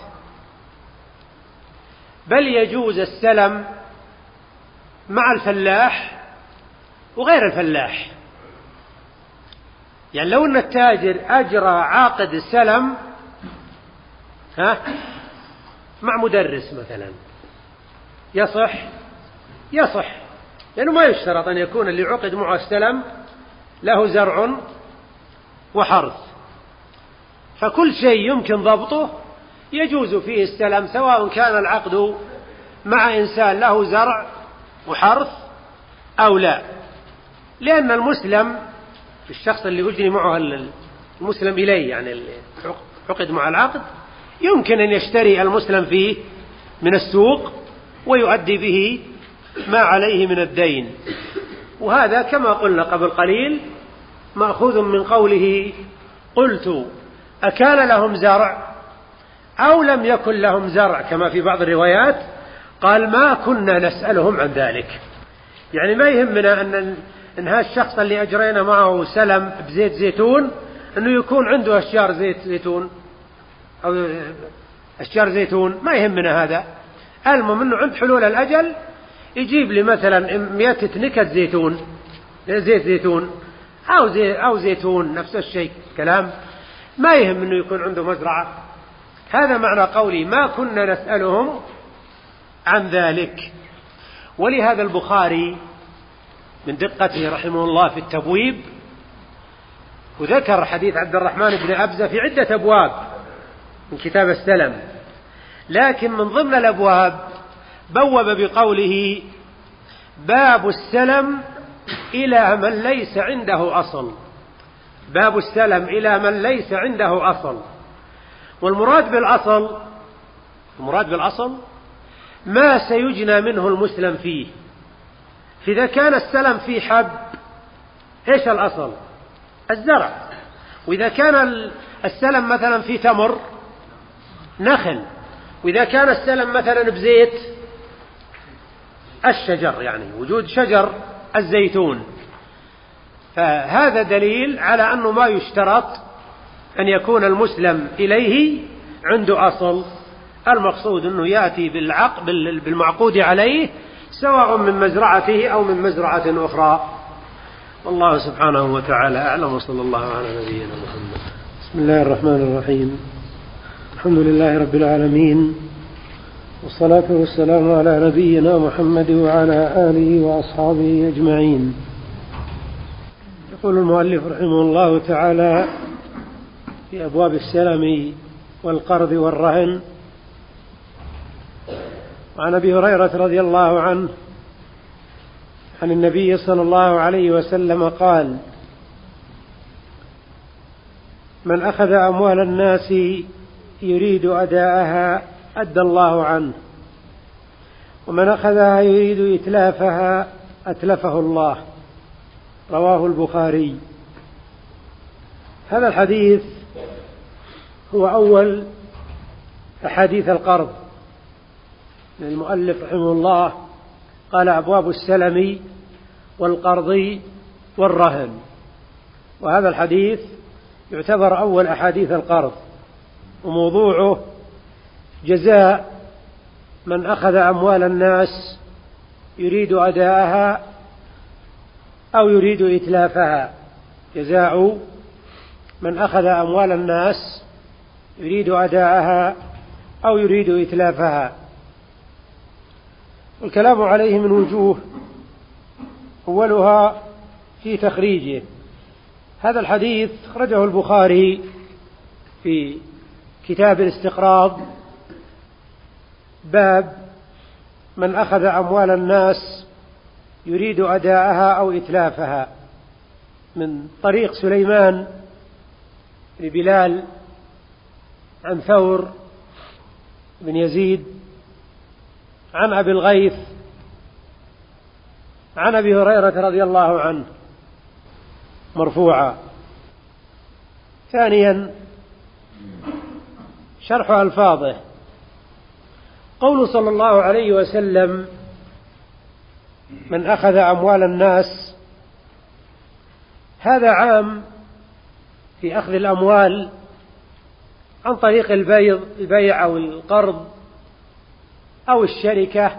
بل يجوز السلم مع الفلاح وغير الفلاح. يعني لو أن التاجر أجرى عقد السلم مع مدرس مثلا يصح لأنه ما يشترط أن يكون اللي عقد معه السلم له زرع وحرث، فكل شيء يمكن ضبطه يجوز فيه السلم، سواء كان العقد مع إنسان له زرع وحرث أو لا، لأن المسلم الشخص اللي يجري معه المسلم إليه يعني عقد مع العقد يمكن أن يشتري المسلم فيه من السوق ويؤدي به ما عليه من الدين. وهذا كما قلنا قبل قليل مأخوذ من قوله قلت أكان لهم زرع أو لم يكن لهم زرع، كما في بعض الروايات قال ما كنا نسألهم عن ذلك. يعني ما يهمنا أن هذا الشخص اللي أجرينا معه سلم بزيت زيتون أنه يكون عنده أشجار زيت زيتون أو أشجار زيتون، ما يهمنا هذا. المهم أنه عند حلول الأجل يجيب لي مثلا 100 نكت زيتون، زيت زيتون أو زيتون نفس الشيء كلام، ما يهم أنه يكون عنده مزرعة. هذا معنى قولي ما كنا نسألهم عن ذلك. ولهذا البخاري من دقته رحمه الله في التبويب وذكر حديث عبد الرحمن بن أبزة في عدة أبواب من كتاب السلم، لكن من ضمن الأبواب بوب بقوله باب السلم إلى من ليس عنده أصل. باب السلم إلى من ليس عنده أصل. والمراد بالأصل ما سيجنى منه المسلم فيه. فإذا كان السلم فيه حب إيش الأصل؟ الزرع. وإذا كان السلم مثلا فيه تمر نخل. وإذا كان السلم مثلا بزيت الشجر، يعني وجود شجر الزيتون. فهذا دليل على أنه ما يشترط أن يكون المسلم إليه عنده أصل. المقصود أنه يأتي بالمعقود عليه سواء من مزرعته أو من مزرعة أخرى. والله سبحانه وتعالى أعلم، وصلى الله على نبينا محمد. بسم الله الرحمن الرحيم. الحمد لله رب العالمين، والصلاة والسلام على نبينا محمد وعلى آله وأصحابه أجمعين. يقول المؤلف رحمه الله تعالى في أبواب السلم والقرض والرهن: وعن أبي هريرة رضي الله عنه عن النبي صلى الله عليه وسلم قال: من أخذ أموال الناس يريد أداءها أدى الله عنه، ومن أخذها يريد إتلافها أتلفه الله. رواه البخاري. هذا الحديث هو أول أحاديث القرض. المؤلف رحمه الله قال أبواب السلم والقرض والرهن، وهذا الحديث يعتبر أول أحاديث القرض، وموضوعه جزاء من أخذ أموال الناس يريد أداءها أو يريد إتلافها. جزاء من أخذ أموال الناس يريد أداءها أو يريد إتلافها. والكلام عليه من وجوه، أولها في تخريجه. هذا الحديث أخرجه البخاري في كتاب الاستقراض، باب من أخذ أموال الناس يريد أداءها أو إتلافها، من طريق سليمان بن بلال عن ثور بن يزيد عن أبي الغيث عن أبي هريرة رضي الله عنه مرفوعا. ثانيا شرح ألفاظه. قول صلى الله عليه وسلم: من أخذ أموال الناس، هذا عام في أخذ الأموال عن طريق البيع أو القرض أو الشركة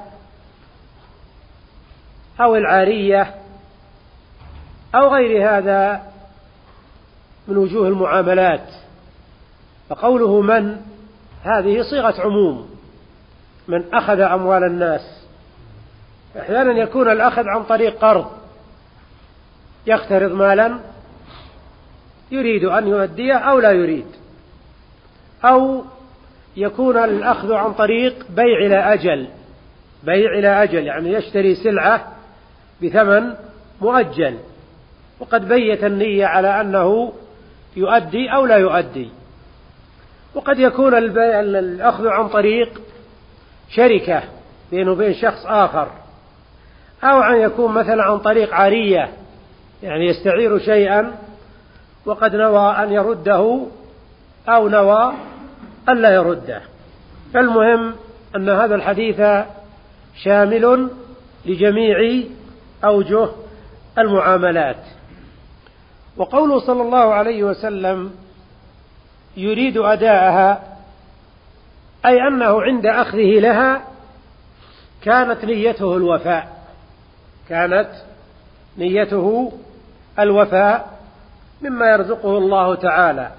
أو العارية أو غير هذا من وجوه المعاملات. فقوله من، هذه صيغة عموم، من أخذ أموال الناس. أحيانا يكون الأخذ عن طريق قرض، يقترض مالا يريد أن يؤديه أو لا يريد، أو يكون الأخذ عن طريق بيع إلى أجل، بيع إلى أجل يعني يشتري سلعة بثمن مؤجل وقد بيت النية على أنه يؤدي أو لا يؤدي. وقد يكون الأخذ عن طريق شركة بينه وبين شخص آخر، أو أن يكون مثلا عن طريق عارية يعني يستعير شيئا وقد نوى أن يرده أو نوى أن لا يرده. فالمهم أن هذا الحديث شامل لجميع أوجه المعاملات. وقوله صلى الله عليه وسلم يريد أداءها، أي أنه عند أخذه لها كانت نيته الوفاء، كانت نيته الوفاء مما يرزقه الله تعالى.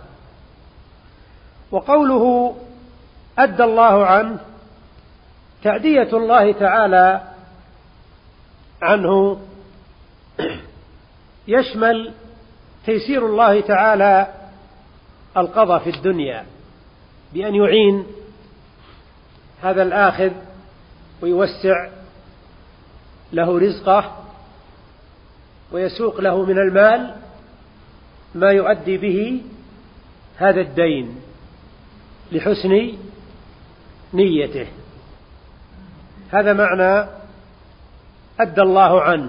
وقوله أدى الله عنه، تأدية الله تعالى عنه يشمل تيسير الله تعالى القضاء في الدنيا بأن يعين هذا الآخذ ويوسع له رزقه ويسوق له من المال ما يؤدي به هذا الدين لحسن نيته. هذا معنى أدى الله عنه.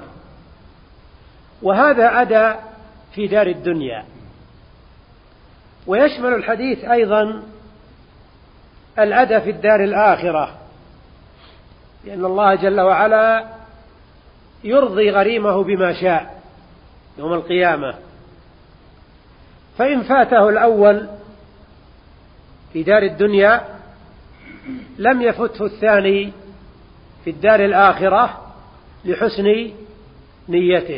وهذا أدى في دار الدنيا. ويشمل الحديث أيضا الأدى في الدار الآخرة، لأن الله جل وعلا يرضي غريمه بما شاء يوم القيامة. فإن فاته الأول في دار الدنيا لم يفته الثاني في الدار الآخرة لحسن نيته.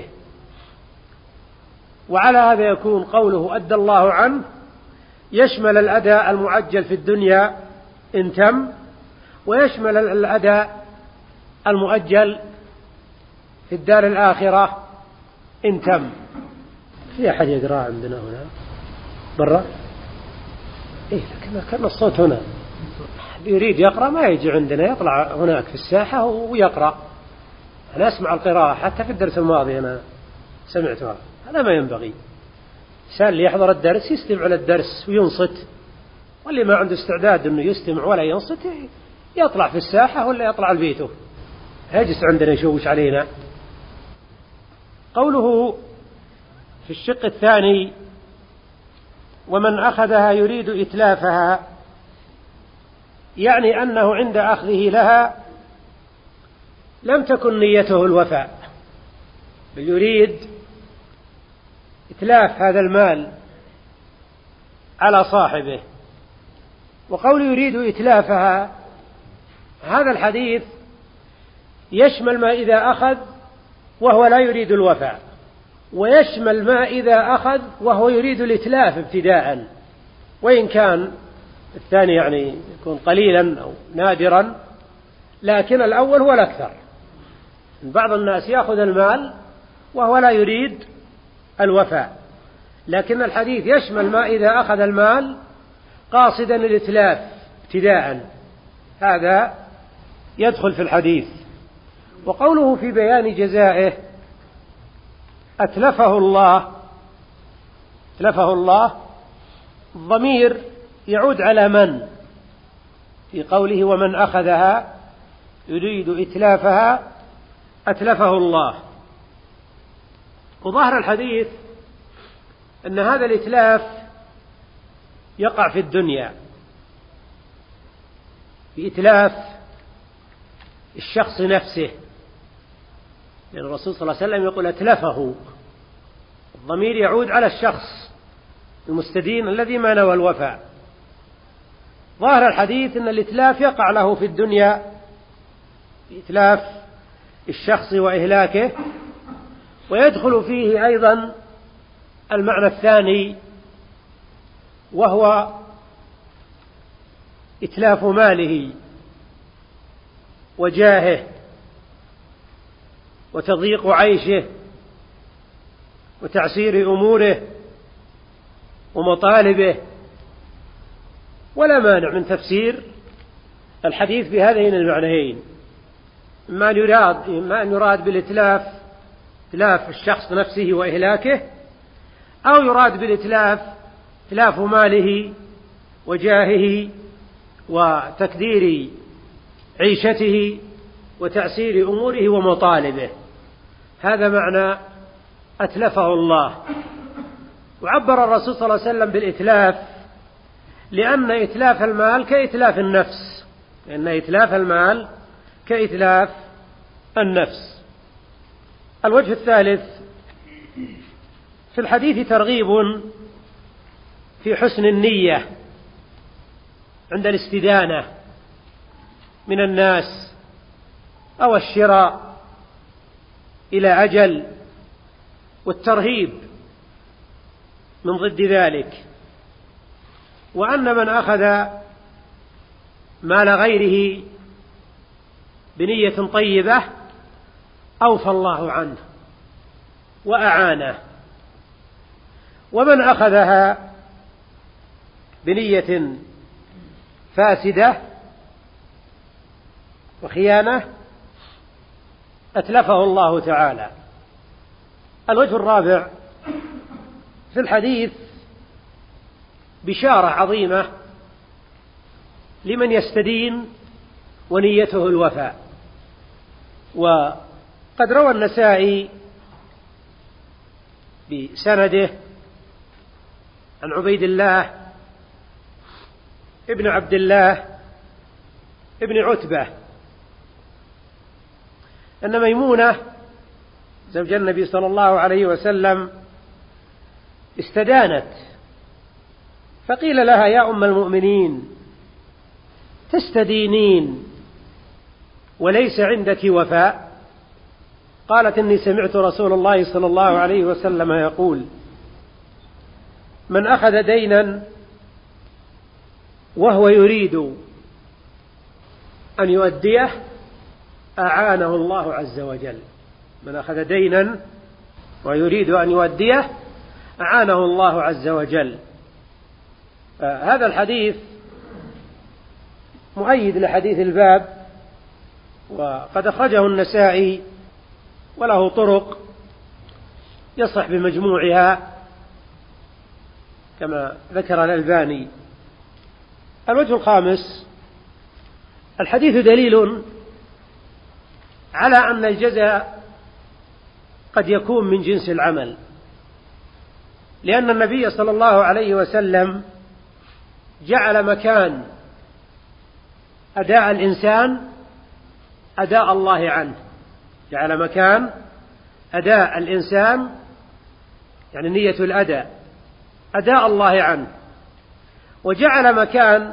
وعلى هذا يكون قوله أدى الله عنه يشمل الأداء المعجل في الدنيا إن تم، ويشمل الأداء المؤجل في الدار الآخرة إن تم. في أحد يقرأ عندنا هنا برا؟ إيه لكن كان الصوت هنا، يريد يقرأ ما يجي عندنا، يطلع هناك في الساحة ويقرأ. أنا أسمع القراءة حتى في الدرس الماضي أنا سمعتها. هذا ما ينبغي. الإنسان اللي يحضر الدرس يستمع على الدرس وينصت، واللي ما عنده استعداد أنه يستمع ولا ينصت يطلع في الساحة ولا يطلع لبيته، يجلس عندنا يشوش علينا. قوله في الشق الثاني ومن أخذها يريد إتلافها، يعني أنه عند أخذه لها لم تكن نيته الوفاء، بل يريد إتلاف هذا المال على صاحبه. وقول يريد إتلافها، هذا الحديث يشمل ما إذا أخذ وهو لا يريد الوفاء، ويشمل ما إذا أخذ وهو يريد الإتلاف ابتداء، وإن كان الثاني يعني يكون قليلا أو نادرا، لكن الأول هو الأكثر. بعض الناس يأخذ المال وهو لا يريد الوفاء، لكن الحديث يشمل ما إذا أخذ المال قاصدا الإتلاف ابتداء، هذا يدخل في الحديث. وقوله في بيان جزائه أتلفه الله، أتلفه الله الضمير يعود على من في قوله ومن أخذها يريد إتلافها أتلفه الله، وظاهر الحديث أن هذا الإتلاف يقع في الدنيا بإتلاف الشخص نفسه، لأن الرسول صلى الله عليه وسلم يقول أتلفه، الضمير يعود على الشخص المستدين الذي ما نوى الوفاء. ظاهر الحديث أن الإتلاف يقع له في الدنيا بإتلاف الشخص وإهلاكه، ويدخل فيه أيضا المعنى الثاني وهو إتلاف ماله وجاهه وتضييق عيشه وتعسير أموره ومطالبه. ولا مانع من تفسير الحديث بهذين المعنيين، إما أن يراد بالإتلاف إتلاف الشخص نفسه وإهلاكه، أو يراد بالإتلاف إتلاف ماله وجاهه وتكدير عيشته وتعسير أموره ومطالبه. هذا معنى أتلفه الله. وعبر الرسول صلى الله عليه وسلم بالإتلاف لأن إتلاف المال كإتلاف النفس، لأن إتلاف المال كإتلاف النفس. الوجه الثالث في الحديث ترغيب في حسن النية عند الاستدانة من الناس أو الشراء إلى أجل، والترهيب من ضد ذلك، وأن من أخذ مال غيره بنية طيبة أوفى الله عنه وأعانه، ومن أخذها بنية فاسدة وخيانة أتلفه الله تعالى. الوجه الرابع في الحديث بشارة عظيمة لمن يستدين ونيته الوفاء. وقد روى النسائي بسنده عن عبيد الله ابن عبد الله ابن عتبة أن ميمونة زوج النبي صلى الله عليه وسلم استدانت، فقيل لها يا أم المؤمنين تستدينين وليس عندك وفاء؟ قالت إني سمعت رسول الله صلى الله عليه وسلم يقول من أخذ دينا وهو يريد أن يؤديه أعانه الله عز وجل. من أخذ دينا ويريد أن يؤديه أعانه الله عز وجل. هذا الحديث مؤيد لحديث الباب، وقد أخرجه النسائي وله طرق يصح بمجموعها كما ذكر الألباني. الوجه الخامس الحديث دليل على أن الجزاء قد يكون من جنس العمل، لأن النبي صلى الله عليه وسلم جعل مكان أداء الإنسان أداء الله عنه، جعل مكان أداء الإنسان يعني نية الأداء أداء الله عنه، وجعل مكان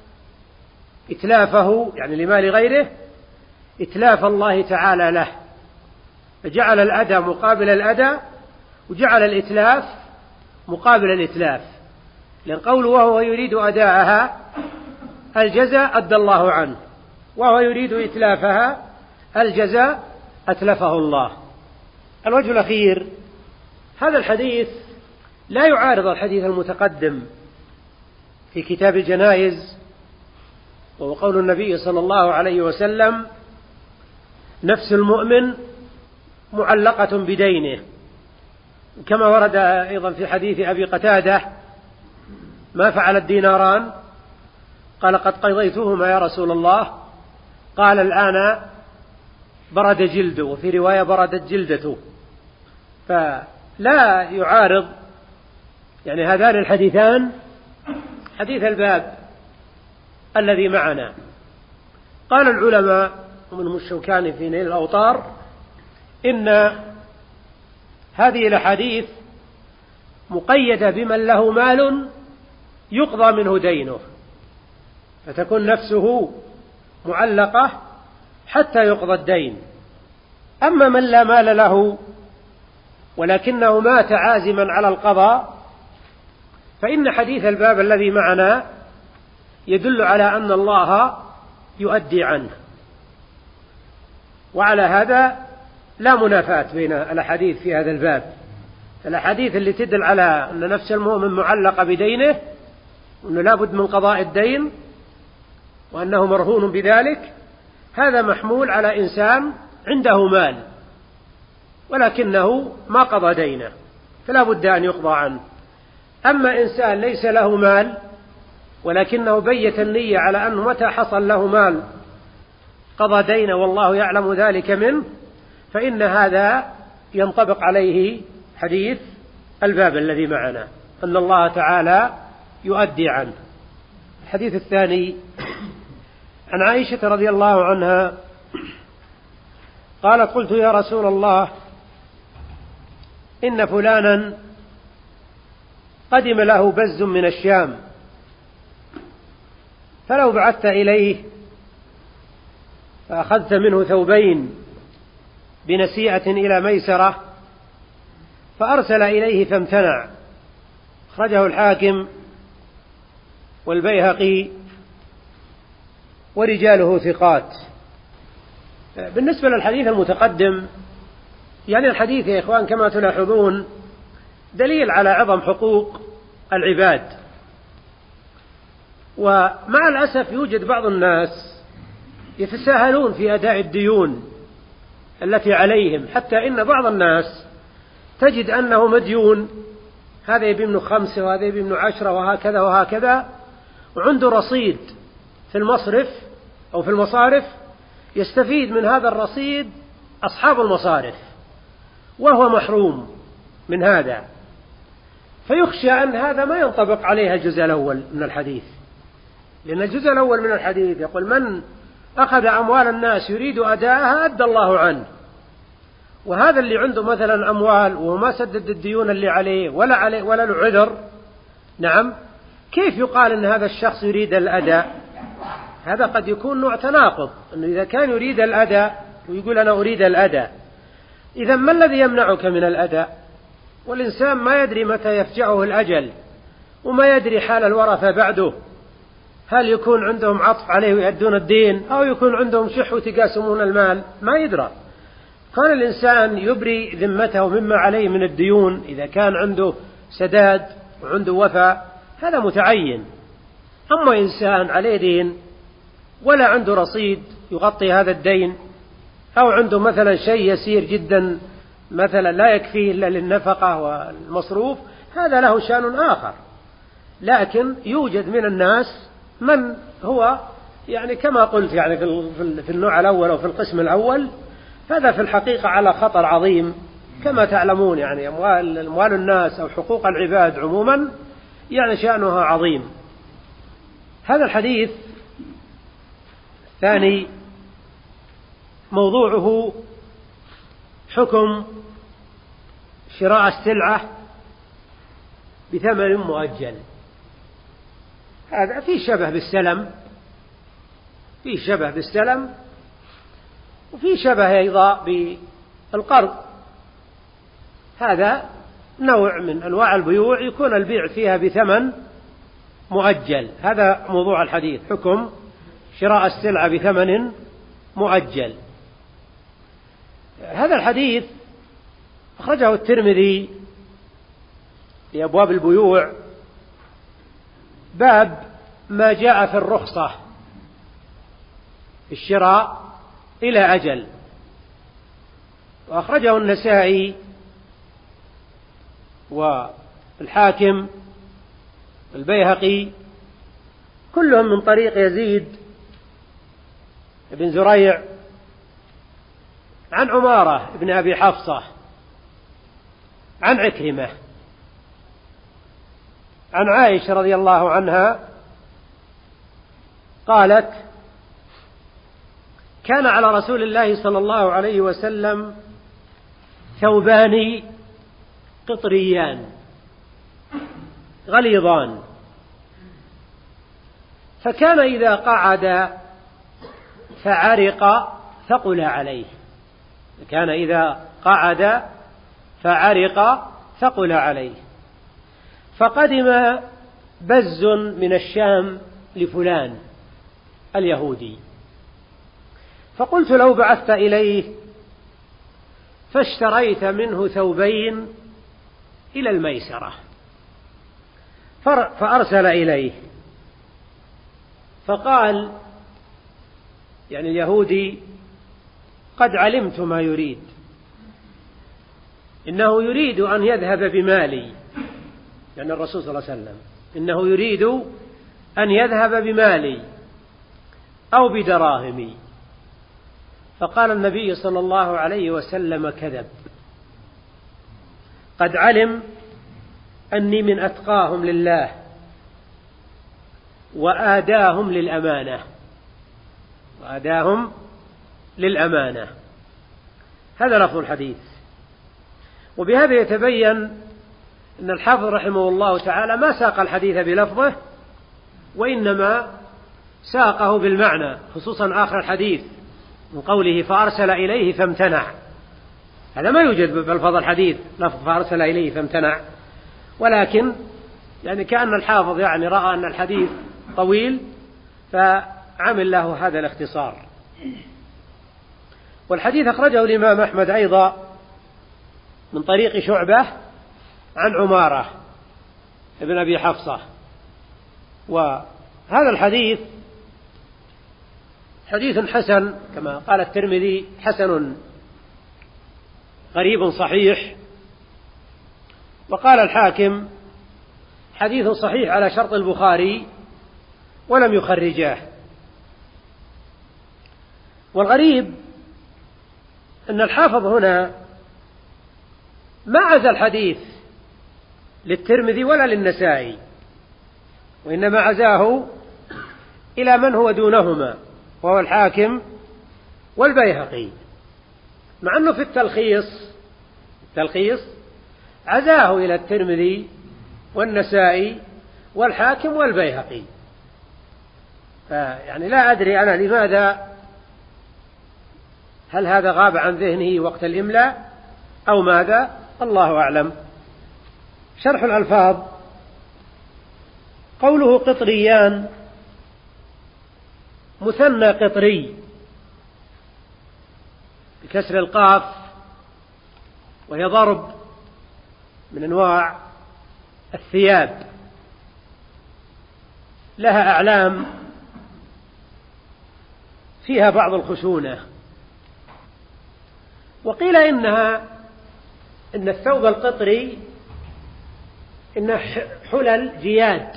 إتلافه يعني لمال غيره إتلاف الله تعالى له، فجعل الأداء مقابل الأداء وجعل الإتلاف مقابل الإتلاف، لأن قوله وهو يريد أداءها الجزاء أدى الله عنه، وهو يريد إتلافها الجزاء أتلفه الله. الوجه الأخير هذا الحديث لا يعارض الحديث المتقدم في كتاب الجنائز، وهو قول النبي صلى الله عليه وسلم نفس المؤمن معلقة بدينه، كما ورد أيضا في حديث أبي قتادة ما فعل الديناران؟ قال قد قضيتهما يا رسول الله، قال الآن برد جلده، وفي رواية بردت جلدته. لا يعارض يعني هذان الحديثان حديث الباب الذي معنا. قال العلماء ومنهم الشوكاني في نيل الأوطار إن هذه الأحاديث مقيدة بمن له مال يقضى منه دينه، فتكون نفسه معلقة حتى يقضى الدين. أما من لا مال له ولكنه مات عازما على القضاء فإن حديث الباب الذي معنا يدل على أن الله يؤدي عنه. وعلى هذا لا منافاة بين الأحاديث في هذا الباب. الأحاديث اللي تدل على أن نفس المؤمن معلقة بدينه وأنه لا بد من قضاء الدين وأنه مرهون بذلك، هذا محمول على إنسان عنده مال ولكنه ما قضى دينه فلا بد أن يقضى عنه. أما إنسان ليس له مال ولكنه بيت النية على أنه متى حصل له مال قضى دينه والله يعلم ذلك منه، فإن هذا ينطبق عليه حديث الباب الذي معنا أن الله تعالى يؤدي عنه. الحديث الثاني عن عائشة رضي الله عنها قالت قلت يا رسول الله إن فلانا قدم له بز من الشام فلو بعثت إليه فأخذت منه ثوبين بنسيئة إلى ميسرة، فأرسل إليه فامتنع. أخرجه الحاكم والبيهقي ورجاله ثقات. بالنسبة للحديث المتقدم يعني الحديث يا إخوان كما تلاحظون دليل على عظم حقوق العباد. ومع الأسف يوجد بعض الناس يتساهلون في أداء الديون التي عليهم، حتى إن بعض الناس تجد أنه مديون، هذا يبي منه 5 وهذا يبي منه 10 وهكذا وهكذا، وعنده رصيد في المصرف أو في المصارف يستفيد من هذا الرصيد أصحاب المصارف وهو محروم من هذا، فيخشى أن هذا ما ينطبق عليه الجزء الأول من الحديث، لأن الجزء الأول من الحديث يقول من أخذ أموال الناس يريد أداءها أدى الله عنه. وهذا اللي عنده مثلا أموال وما سدد الديون اللي عليه ولا له عذر، نعم، كيف يقال أن هذا الشخص يريد الأداء؟ هذا قد يكون نوع تناقض، أنه إذا كان يريد الأداء ويقول أنا أريد الأداء، إذا ما الذي يمنعك من الأداء؟ والإنسان ما يدري متى يفجعه الأجل وما يدري حال الورثة بعده، هل يكون عندهم عطف عليه ويؤدون الدين أو يكون عندهم شح وتقاسمون المال، ما يدرى. كان الإنسان يبري ذمته مما عليه من الديون إذا كان عنده سداد وعنده وفاء، هذا متعين. أما إنسان عليه دين ولا عنده رصيد يغطي هذا الدين، أو عنده مثلا شيء يسير جدا مثلا لا يكفيه إلا للنفقة والمصروف، هذا له شأن آخر. لكن يوجد من الناس من هو يعني كما قلت يعني في النوع الأول أو في القسم الأول، هذا في الحقيقة على خطر عظيم. كما تعلمون يعني أموال الناس أو حقوق العباد عموما يعني شأنها عظيم. هذا الحديث الثاني موضوعه حكم شراء السلعة بثمن مؤجل. هذا فيه شبه بالسلم، وفيه شبه أيضا بالقرض. هذا نوع من أنواع البيوع يكون البيع فيها بثمن مؤجل. هذا موضوع الحديث، حكم شراء السلعة بثمن مؤجل. هذا الحديث أخرجه الترمذي في أبواب البيوع، باب ما جاء في الرخصة في الشراء إلى أجل. وأخرجه النسائي والحاكم البيهقي كلهم من طريق يزيد بن زريع عن عمارة بن أبي حفصة عن عكرمة عن عائشة رضي الله عنها قالت: كان على رسول الله صلى الله عليه وسلم ثوبان قطريان غليظان، فكان إذا قعد فعرق ثقل عليه، كان إذا قعد فعرق ثقل عليه. فقدم بز من الشام لفلان اليهودي، فقلت: لو بعثت إليه فاشتريت منه ثوبين إلى الميسرة، فأرسل إليه فقال، يعني اليهودي: قد علمت ما يريد، إنه يريد أن يذهب بمالي، يعني الرسول صلى الله عليه وسلم إنه يريد أن يذهب بمالي أو بدراهمي. فقال النبي صلى الله عليه وسلم: كذب، قد علم أني من أتقاهم لله وآداهم للأمانة، وآداهم للأمانة. هذا لفظ الحديث. وبهذا يتبين أن الحافظ رحمه الله تعالى ما ساق الحديث بلفظه، وإنما ساقه بالمعنى، خصوصا آخر الحديث من قوله: فأرسل إليه فامتنع. هذا ما يوجد بلفظ الحديث لفظ فأرسل إليه فامتنع، ولكن يعني كأن الحافظ يعني رأى أن الحديث طويل فعمل له هذا الاختصار. والحديث أخرجه الإمام أحمد أيضا من طريق شعبة عن عمارة ابن أبي حفصة. وهذا الحديث حديث حسن، كما قال الترمذي: حسن غريب صحيح. وقال الحاكم: حديث صحيح على شرط البخاري ولم يخرجاه. والغريب أن الحافظ هنا ما عزى الحديث للترمذي ولا للنسائي، وإنما عزاه إلى من هو دونهما، وهو الحاكم والبيهقي، مع أنه في التلخيص عزاه إلى الترمذي والنسائي والحاكم والبيهقي. يعني لا أدري أنا لماذا، هل هذا غاب عن ذهنه وقت الإملاء أو ماذا؟ الله أعلم. شرح الألفاظ: قوله قطريان مثنى قطري بكسر القاف، وهي ضرب من أنواع الثياب، لها أعلام فيها بعض الخشونة. وقيل إن الثوب القطري إن حلل جياد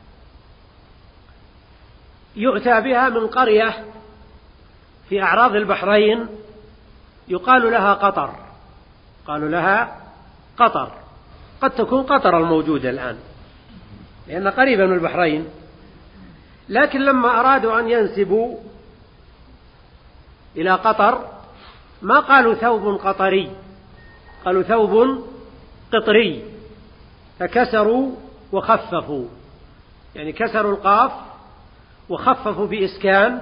يؤتى بها من قرية في أعراض البحرين يقال لها قطر، قالوا لها قطر، قد تكون قطر الموجودة الآن لأن قريبة من البحرين، لكن لما أرادوا أن ينسبوا إلى قطر ما قالوا ثوب قطري، قالوا ثوب قطري، فكسروا وخففوا، يعني كسروا القاف وخففوا بإسكان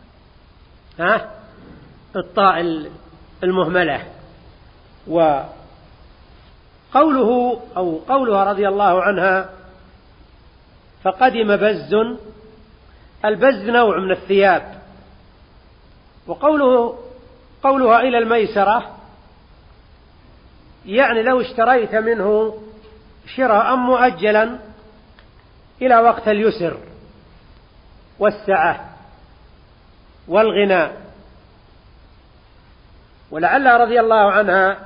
الطاء المهملة. وقوله أو قولها رضي الله عنها: فقدم بز، البز نوع من الثياب. وقولها إلى الميسرة، يعني لو اشتريت منه شراء مؤجلا إلى وقت اليسر والسعة والغنى. ولعل رضي الله عنها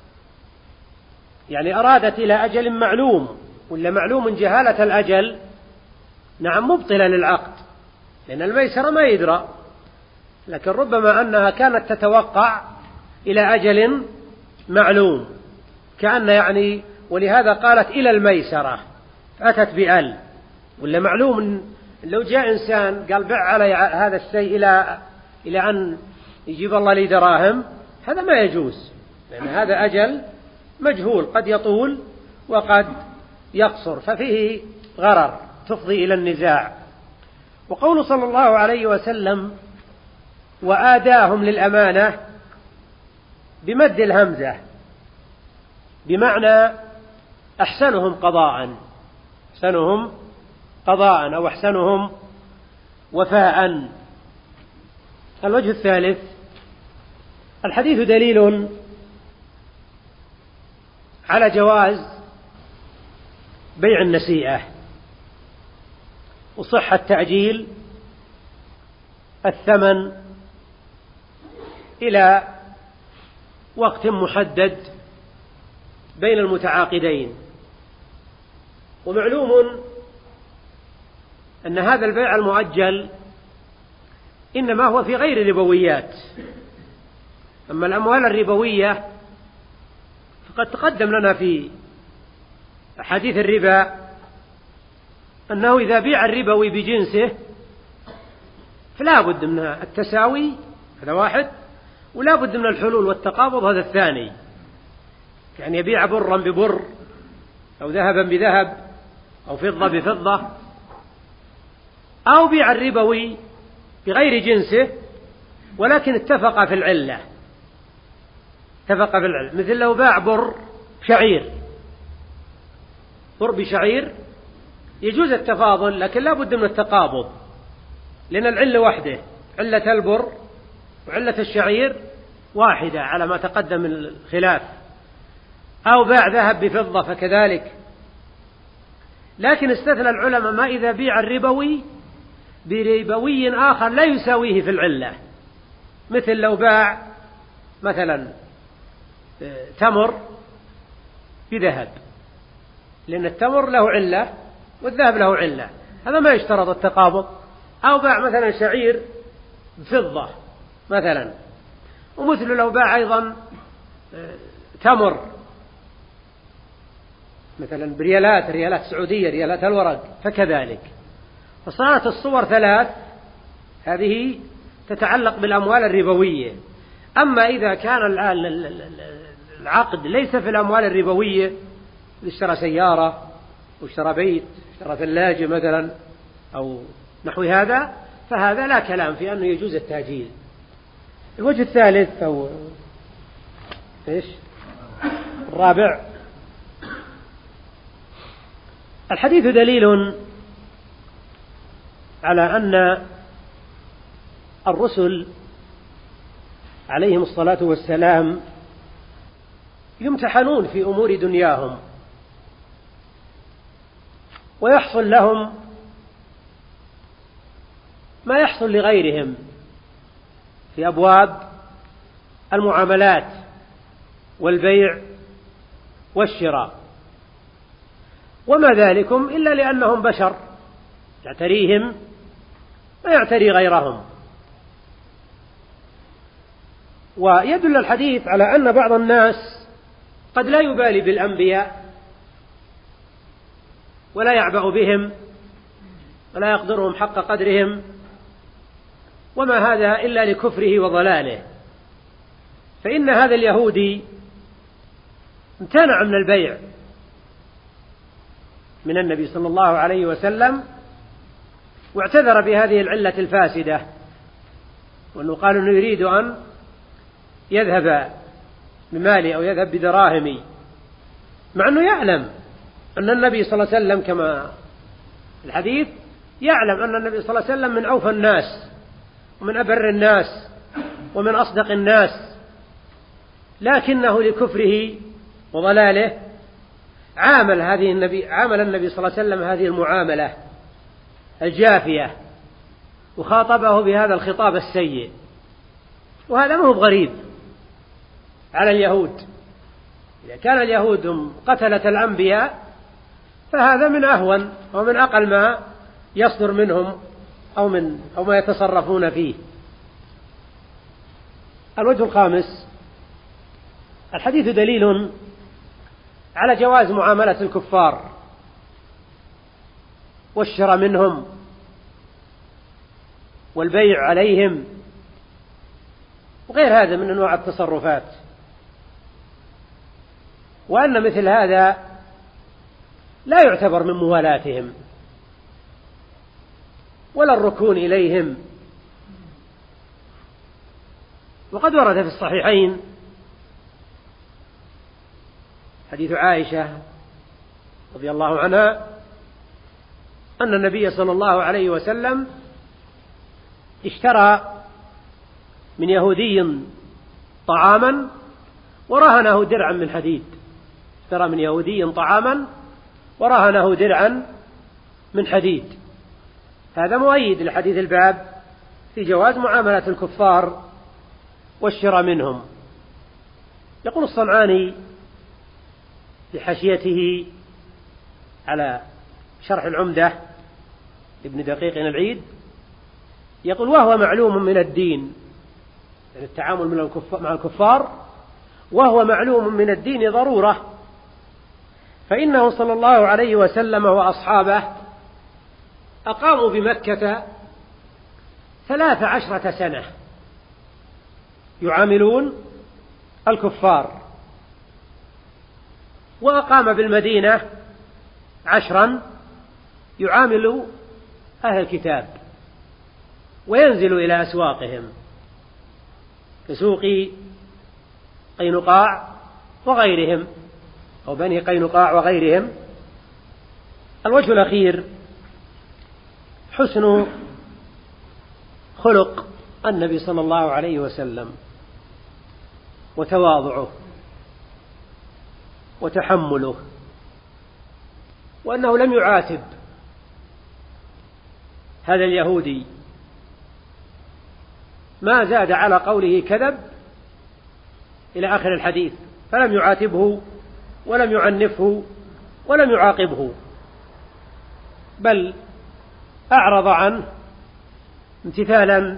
يعني أرادت إلى أجل معلوم، ولا معلوم جهالة الأجل نعم مبطلة للعقد، لأن الميسرة ما يدرى، لكن ربما أنها كانت تتوقع إلى أجل معلوم، كأن يعني، ولهذا قالت إلى الميسرة فأتت بأل. ولا معلوم إن لو جاء إنسان قال بع علي هذا الشيء إلى أن يجيب الله لي دراهم، هذا ما يجوز، لأن هذا أجل مجهول قد يطول وقد يقصر، ففيه غرر تفضي إلى النزاع. وقول صلى الله عليه وسلم وآداهم للأمانة بمد الهمزة بمعنى أحسنهم قضاء، أحسنهم قضاء أو أحسنهم وفاء. الوجه الثالث: الحديث دليل على جواز بيع النسيئة وصحة تأجيل الثمن إلى وقت محدد بين المتعاقدين. ومعلوم أن هذا البيع المؤجل إنما هو في غير الربويات. أما الأموال الربوية فقد تقدم لنا في حديث الربا أنه إذا بيع الربوي بجنسه فلا بد من التساوي، هذا واحد، ولا بد من الحلول والتقابض، هذا الثاني. يعني يبيع برا ببر أو ذهبا بذهب أو فضة بفضة، أو بيع الربوي بغير جنسه ولكن اتفق في العلة، اتفق في العلة، مثل لو باع بر شعير، بر بشعير يجوز التفاضل لكن لا بد من التقابض، لأن العلة واحدة، علة البر وعلة الشعير واحدة على ما تقدم من الخلاف. أو باع ذهب بفضة فكذلك. لكن استثنى العلماء ما إذا بيع الربوي بربوي آخر لا يساويه في العلة، مثل لو باع مثلا تمر بذهب، لأن التمر له علة والذهب له علة، هذا ما يشترط التقابض. أو باع مثلا شعير بفضة مثلا، ومثل لو باع أيضا تمر مثلا ريالات سعودية، ريالات الورق فكذلك. فصارت الصور ثلاث، هذه تتعلق بالأموال الربوية. أما إذا كان العقد ليس في الأموال الربوية، اشترى سيارة واشترى بيت، اشترى ثلاجة مثلا أو نحو هذا، فهذا لا كلام في أنه يجوز التأجيل. الوجه الثالث أو إيش الرابع: الحديث دليل على أن الرسل عليهم الصلاة والسلام يمتحنون في أمور دنياهم، ويحصل لهم ما يحصل لغيرهم في أبواب المعاملات والبيع والشراء، وما ذلكم إلا لأنهم بشر يعتريهم ما يعتري غيرهم. ويدل الحديث على أن بعض الناس قد لا يبالي بالأنبياء ولا يعبأ بهم ولا يقدرهم حق قدرهم، وما هذا إلا لكفره وضلاله. فإن هذا اليهودي امتنع من البيع من النبي صلى الله عليه وسلم، واعتذر بهذه العلة الفاسدة، وأنه قال أنه يريد أن يذهب بمالي أو يذهب بدراهمي، مع أنه يعلم أن النبي صلى الله عليه وسلم كما الحديث يعلم أن النبي صلى الله عليه وسلم من أوفى الناس ومن أبر الناس ومن أصدق الناس، لكنه لكفره وضلاله عامل النبي صلى الله عليه وسلم هذه المعاملة الجافية، وخاطبه بهذا الخطاب السيء. وهذا ما هو غريب على اليهود، إذا كان اليهود هم قتلة الأنبياء فهذا من أهون ومن أقل ما يصدر منهم أو ما يتصرفون فيه. الوجه الخامس: الحديث دليل على جواز معاملة الكفار والشراء منهم والبيع عليهم وغير هذا من أنواع التصرفات، وأن مثل هذا لا يعتبر من موالاتهم ولا الركون إليهم. وقد ورد في الصحيحين حديث عائشة رضي الله عنها أن النبي صلى الله عليه وسلم اشترى من يهودي طعاما ورهنه درعا من حديد. اشترى من يهودي طعاما ورهنه درعا من حديد. هذا مؤيد لحديث الباب في جواز معاملة الكفار والشراء منهم. يقول الصنعاني في حاشيته على شرح العمدة ابن دقيق العيد، يقول: وهو معلوم من الدين، يعني التعامل مع الكفار وهو معلوم من الدين ضرورة، فإنه صلى الله عليه وسلم وأصحابه أقاموا بمكة 13 سنة يعاملون الكفار، وأقام بالمدينة 10 يعامل أهل الكتاب، وينزل إلى أسواقهم كسوق قينقاع وغيرهم أو بني قينقاع وغيرهم. الوجه الأخير حسن خلق النبي صلى الله عليه وسلم وتواضعه وتحمله، وأنه لم يعاتب هذا اليهودي، ما زاد على قوله كذب إلى آخر الحديث، فلم يعاتبه ولم يعنفه ولم يعاقبه، بل أعرض عنه امتثالا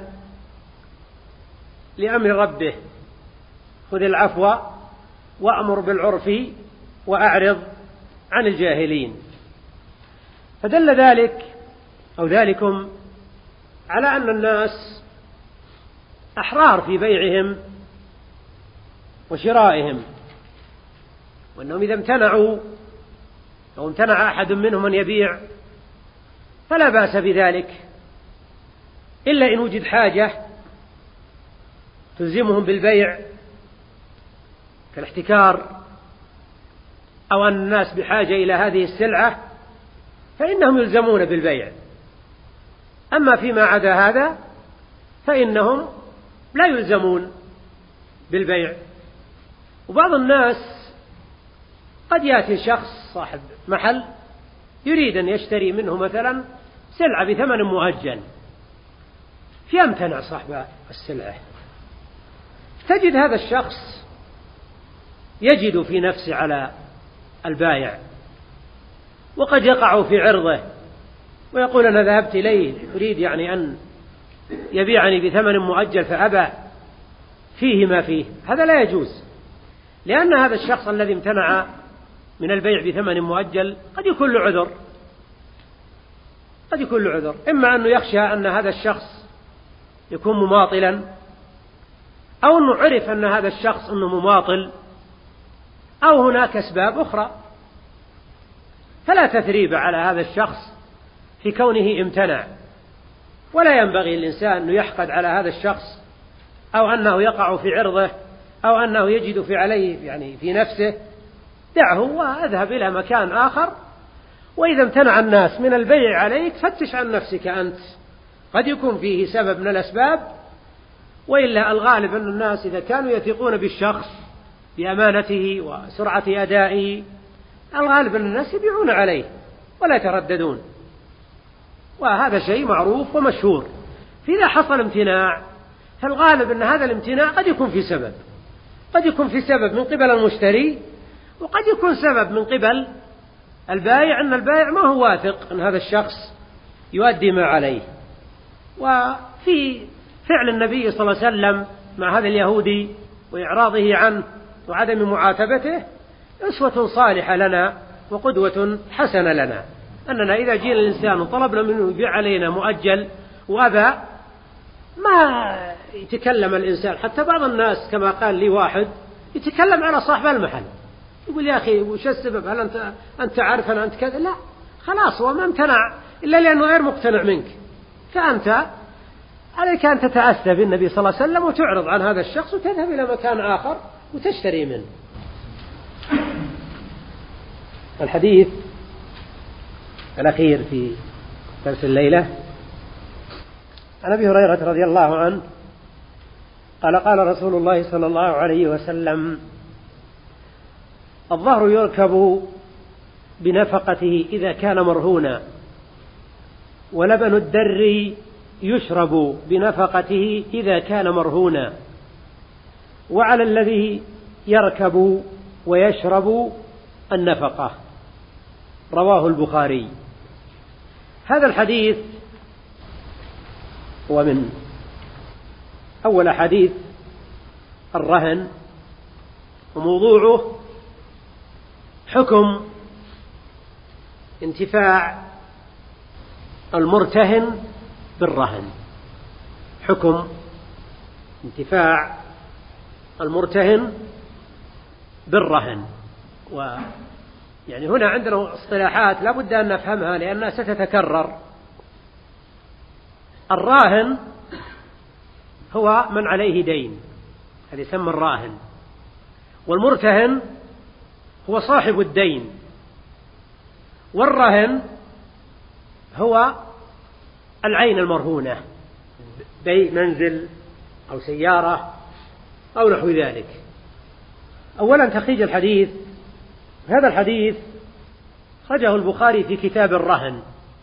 لأمر ربه: خذ العفو وأمر بالعرف وأعرض عن الجاهلين. فدل ذلك أو ذلكم على أن الناس أحرار في بيعهم وشرائهم، وأنهم إذا امتنعوا أو امتنع أحد منهم أن يبيع فلا بأس بذلك، إلا إن وجد حاجة تلزمهم بالبيع كالاحتكار أو أن الناس بحاجة إلى هذه السلعة فإنهم يلزمون بالبيع. أما فيما عدا هذا فإنهم لا يلزمون بالبيع. وبعض الناس قد يأتي شخص صاحب محل يريد أن يشتري منه مثلا سلعة بثمن مؤجل، فيمتنع صاحب السلعة، تجد هذا الشخص يجد في نفسه على البائع، وقد يقع في عرضه ويقول: أنا ذهبت إليه يريد يعني أن يبيعني بثمن مؤجل فأبى، فيه ما فيه. هذا لا يجوز، لأن هذا الشخص الذي امتنع من البيع بثمن مؤجل قد يكون له عذر، قد يكون له عذر، إما أنه يخشى أن هذا الشخص يكون مماطلا، أو أنه عرف أن هذا الشخص أنه مماطل، أو هناك أسباب أخرى. فلا تثريب على هذا الشخص في كونه امتنع، ولا ينبغي الإنسان أن يحقد على هذا الشخص أو أنه يقع في عرضه أو أنه يجد في عليه يعني في نفسه. دعه واذهب إلى مكان آخر، وإذا امتنع الناس من البيع عليك فتش عن نفسك أنت، قد يكون فيه سبب من الأسباب، وإلا الغالب أن الناس إذا كانوا يثقون بالشخص بأمانته وسرعة أدائه الغالب أن الناس يبيعون عليه ولا يترددون، وهذا شيء معروف ومشهور. فإذا حصل امتناع فالغالب أن هذا الامتناع قد يكون في سبب، قد يكون في سبب من قبل المشتري، وقد يكون سبب من قبل البائع، أن البائع ما هو واثق أن هذا الشخص يؤدي ما عليه. وفي فعل النبي صلى الله عليه وسلم مع هذا اليهودي وإعراضه عنه وعدم معاتبته أسوة صالحة لنا وقدوة حسنة لنا، أننا إذا جينا الإنسان وطلبنا منه يبيع علينا مؤجل وأبى، ما يتكلم الإنسان. حتى بعض الناس كما قال لي واحد يتكلم على صاحب المحل، يقول يا أخي وش السبب؟ هل أنت عارف أن أنت كذا؟ لا، خلاص هو ما امتنع إلا لأنه غير مقتنع منك، فأنت عليك أن تتأسى بالنبي صلى الله عليه وسلم وتعرض عن هذا الشخص وتذهب إلى مكان آخر وتشتري منه. الحديث الأخير في درس الليلة عن أبي هريرة رضي الله عنه قال قال رسول الله صلى الله عليه وسلم: الظهر يركب بنفقته إذا كان مرهونا، ولبن الدر يشرب بنفقته إذا كان مرهونا، وعلى الذي يركب ويشرب النفقة. رواه البخاري. هذا الحديث هو من أول حديث الرهن، وموضوعه حكم انتفاع المرتهن بالرهن. حكم انتفاع المرتهن بالرهن. يعني هنا عندنا اصطلاحات لا بد أن نفهمها لأنها ستتكرر. الراهن هو من عليه دين، هذا يسمى الراهن. والمرتهن هو صاحب الدين. والرهن هو العين المرهونة، بيع منزل أو سيارة أو نحو ذلك. أولا تخريج الحديث. هذا الحديث خرجه البخاري في كتاب الرهن،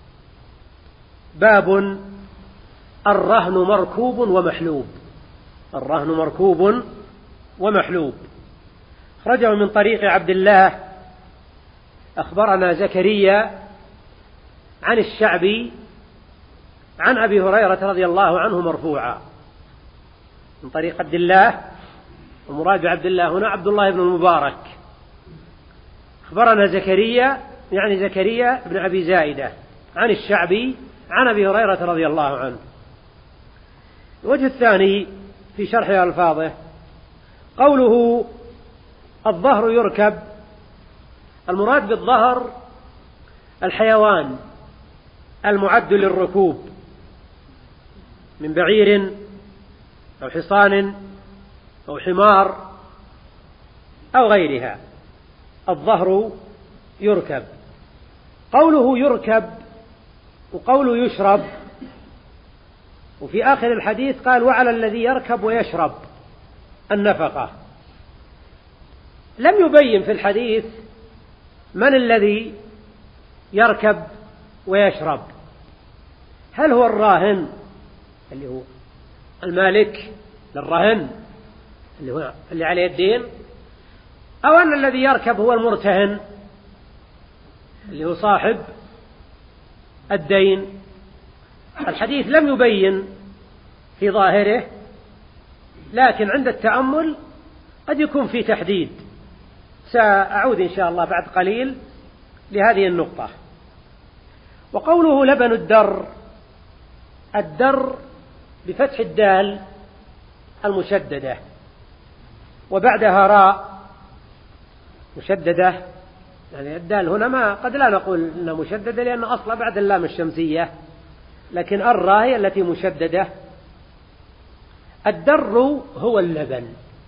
باب الرهن مركوب ومحلوب. الرهن مركوب ومحلوب. خرجه من طريق عبد الله أخبرنا زكريا عن الشعبي عن أبي هريرة رضي الله عنه مرفوعا. من طريق عبد الله، ومراد بعبد الله هنا عبد الله بن المبارك. أخبرنا زكريا يعني زكريا بن أبي زائدة عن الشعبي عن أبي هريرة رضي الله عنه. الوجه الثاني في شرح ألفاظه قوله الظهر يركب. المراد بالظهر الحيوان المعد للركوب من بعير أو حصان أو حمار أو غيرها. الظهر يركب. قوله يركب وقوله يشرب. وفي آخر الحديث قال وعلى الذي يركب ويشرب النفقة. لم يبين في الحديث من الذي يركب ويشرب. هل هو الراهن اللي هو المالك للرهن اللي عليه الدين، أو أن الذي يركب هو المرتهن اللي هو صاحب الدين؟ الحديث لم يبين في ظاهره، لكن عند التأمل قد يكون في تحديد. سأعود إن شاء الله بعد قليل لهذه النقطة. وقوله لبن الدر. الدر بفتح الدال المشددة وبعدها راء مشددة، يعني الدال هنا ما قد لا نقول إنها مشددة لأن أصلا بعد اللام الشمسية، لكن الراء هي التي مشددة. الدر هو اللبن،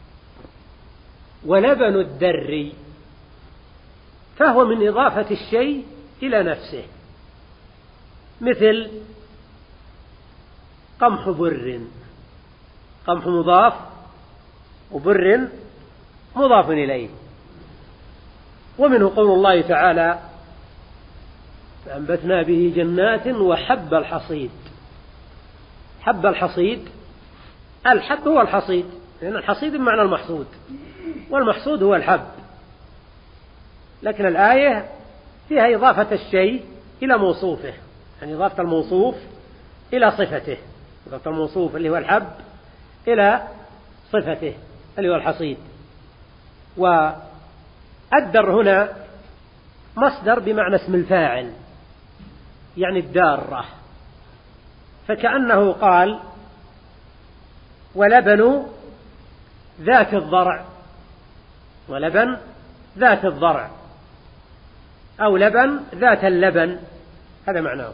ولبن الدر فهو من إضافة الشيء إلى نفسه، مثل قمح بر. قمح مضاف وبر مضاف إليه. ومنه قول الله تعالى فأنبتنا به جنات وحب الحصيد. حب الحصيد، الحب هو الحصيد، لأن الحصيد بمعنى المحصود، والمحصود هو الحب. لكن الآية فيها إضافة الشيء إلى موصوفه، يعني إضافة الموصوف إلى صفته. إضافة الموصوف اللي هو الحب إلى صفته اللي هو الحصيد. الدر هنا مصدر بمعنى اسم الفاعل، يعني الدارة، فكأنه قال ولبن ذات الضرع، ولبن ذات الضرع، أو لبن ذات اللبن، هذا معناه.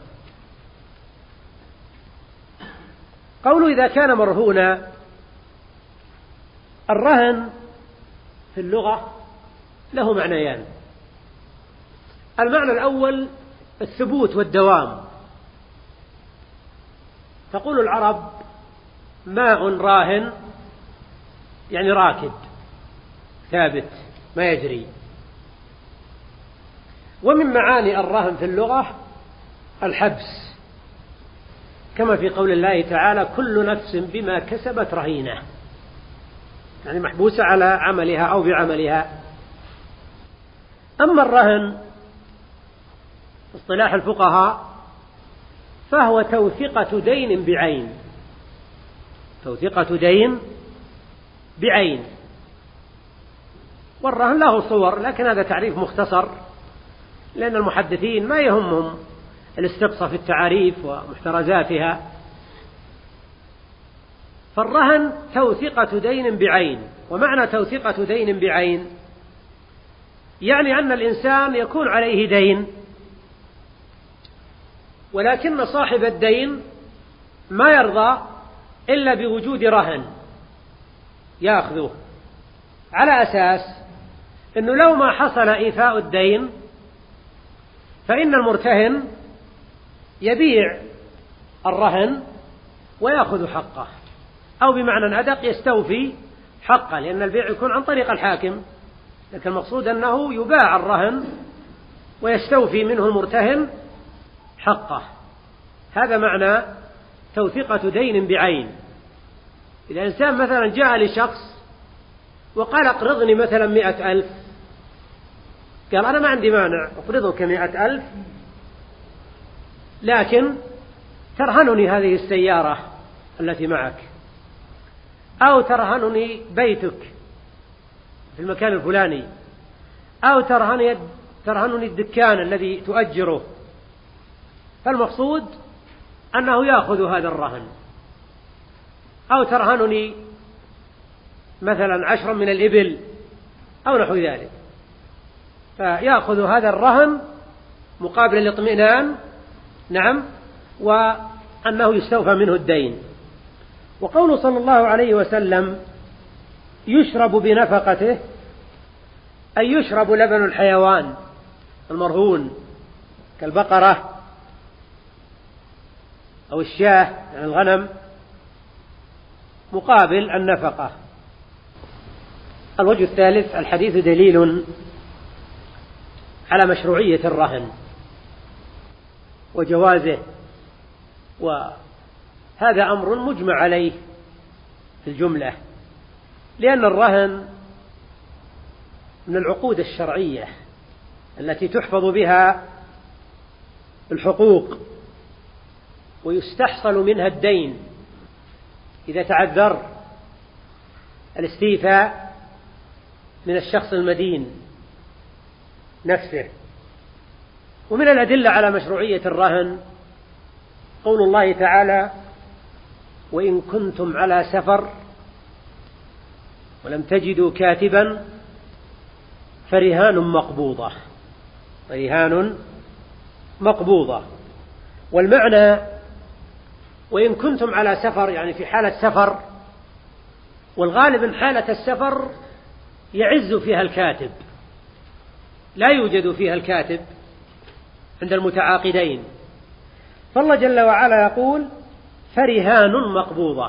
قوله إذا كان مرهونا، الرهن في اللغة له معنيان. المعنى الأول الثبوت والدوام، تقول العرب ماء راهن، يعني راكد ثابت ما يجري. ومن معاني الرهن في اللغة الحبس، كما في قول الله تعالى كل نفس بما كسبت رهينة، يعني محبوسة على عملها أو بعملها. أما الرهن اصطلاح الفقهاء فهو توثقة دين بعين، توثقة دين بعين. والرهن له صور، لكن هذا تعريف مختصر، لأن المحدثين ما يهمهم الاستقصاء في التعاريف ومحترزاتها. فالرهن توثقة دين بعين. ومعنى توثقة دين بعين يعني أن الإنسان يكون عليه دين، ولكن صاحب الدين ما يرضى إلا بوجود رهن يأخذه، على أساس أنه لو ما حصل إيفاء الدين فإن المرتهن يبيع الرهن ويأخذ حقه، أو بمعنى أدق يستوفي حقه، لأن البيع يكون عن طريق الحاكم، لكن المقصود أنه يباع الرهن ويستوفي منه المرتهن حقه. هذا معنى توثقة دين بعين. إذا إنسان مثلا جاء لشخص وقال اقرضني مثلا 100,000، قال أنا ما عندي مانع أقرضك 100,000، لكن ترهنني هذه السيارة التي معك، أو ترهنني بيتك في المكان الفلاني، أو ترهنني الدكان الذي تؤجره. فالمقصود أنه يأخذ هذا الرهن، أو ترهنني مثلا 10 من الإبل أو نحو ذلك، فيأخذ هذا الرهن مقابل الاطمئنان، نعم، وأنه يستوفى منه الدين. وقوله صلى الله عليه وسلم يشرب بنفقته، أي يشرب لبن الحيوان المرهون كالبقرة أو الشاة، يعني الغنم، مقابل النفقة. الوجه الثالث الحديث دليل على مشروعية الرهن وجوازه، وهذا أمر مجمع عليه في الجملة، لأن الرهن من العقود الشرعية التي تحفظ بها الحقوق ويستحصل منها الدين إذا تعذر الاستيفاء من الشخص المدين نفسه. ومن الأدلة على مشروعية الرهن قول الله تعالى وإن كنتم على سفر ولم تجدوا كاتبا فرهان مقبوضة، فرهان مقبوضة. والمعنى وإن كنتم على سفر يعني في حالة سفر، والغالب أن حالة السفر يعز فيها الكاتب، لا يوجد فيها الكاتب عند المتعاقدين. فالله جل وعلا يقول فرهان مقبوضة.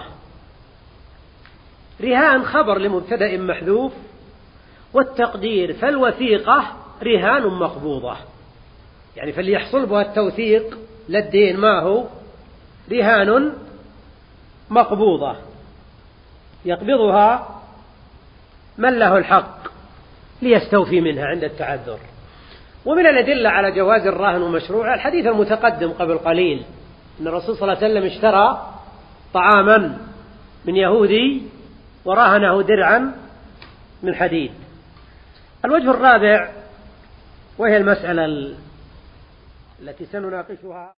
رهان خبر لمبتدأ محذوف، والتقدير فالوثيقة رهان مقبوضة، يعني فليحصل بها التوثيق للدين ما هو رهان مقبوضة يقبضها من له الحق ليستوفي منها عند التعذر. ومن الأدلة على جواز الرهن ومشروعه الحديث المتقدم قبل قليل أن الرسول صلى الله عليه وسلم اشترى طعاما من يهودي ورهنه درعا من حديد. الوجه الرابع وهي المسألة التي سنناقشها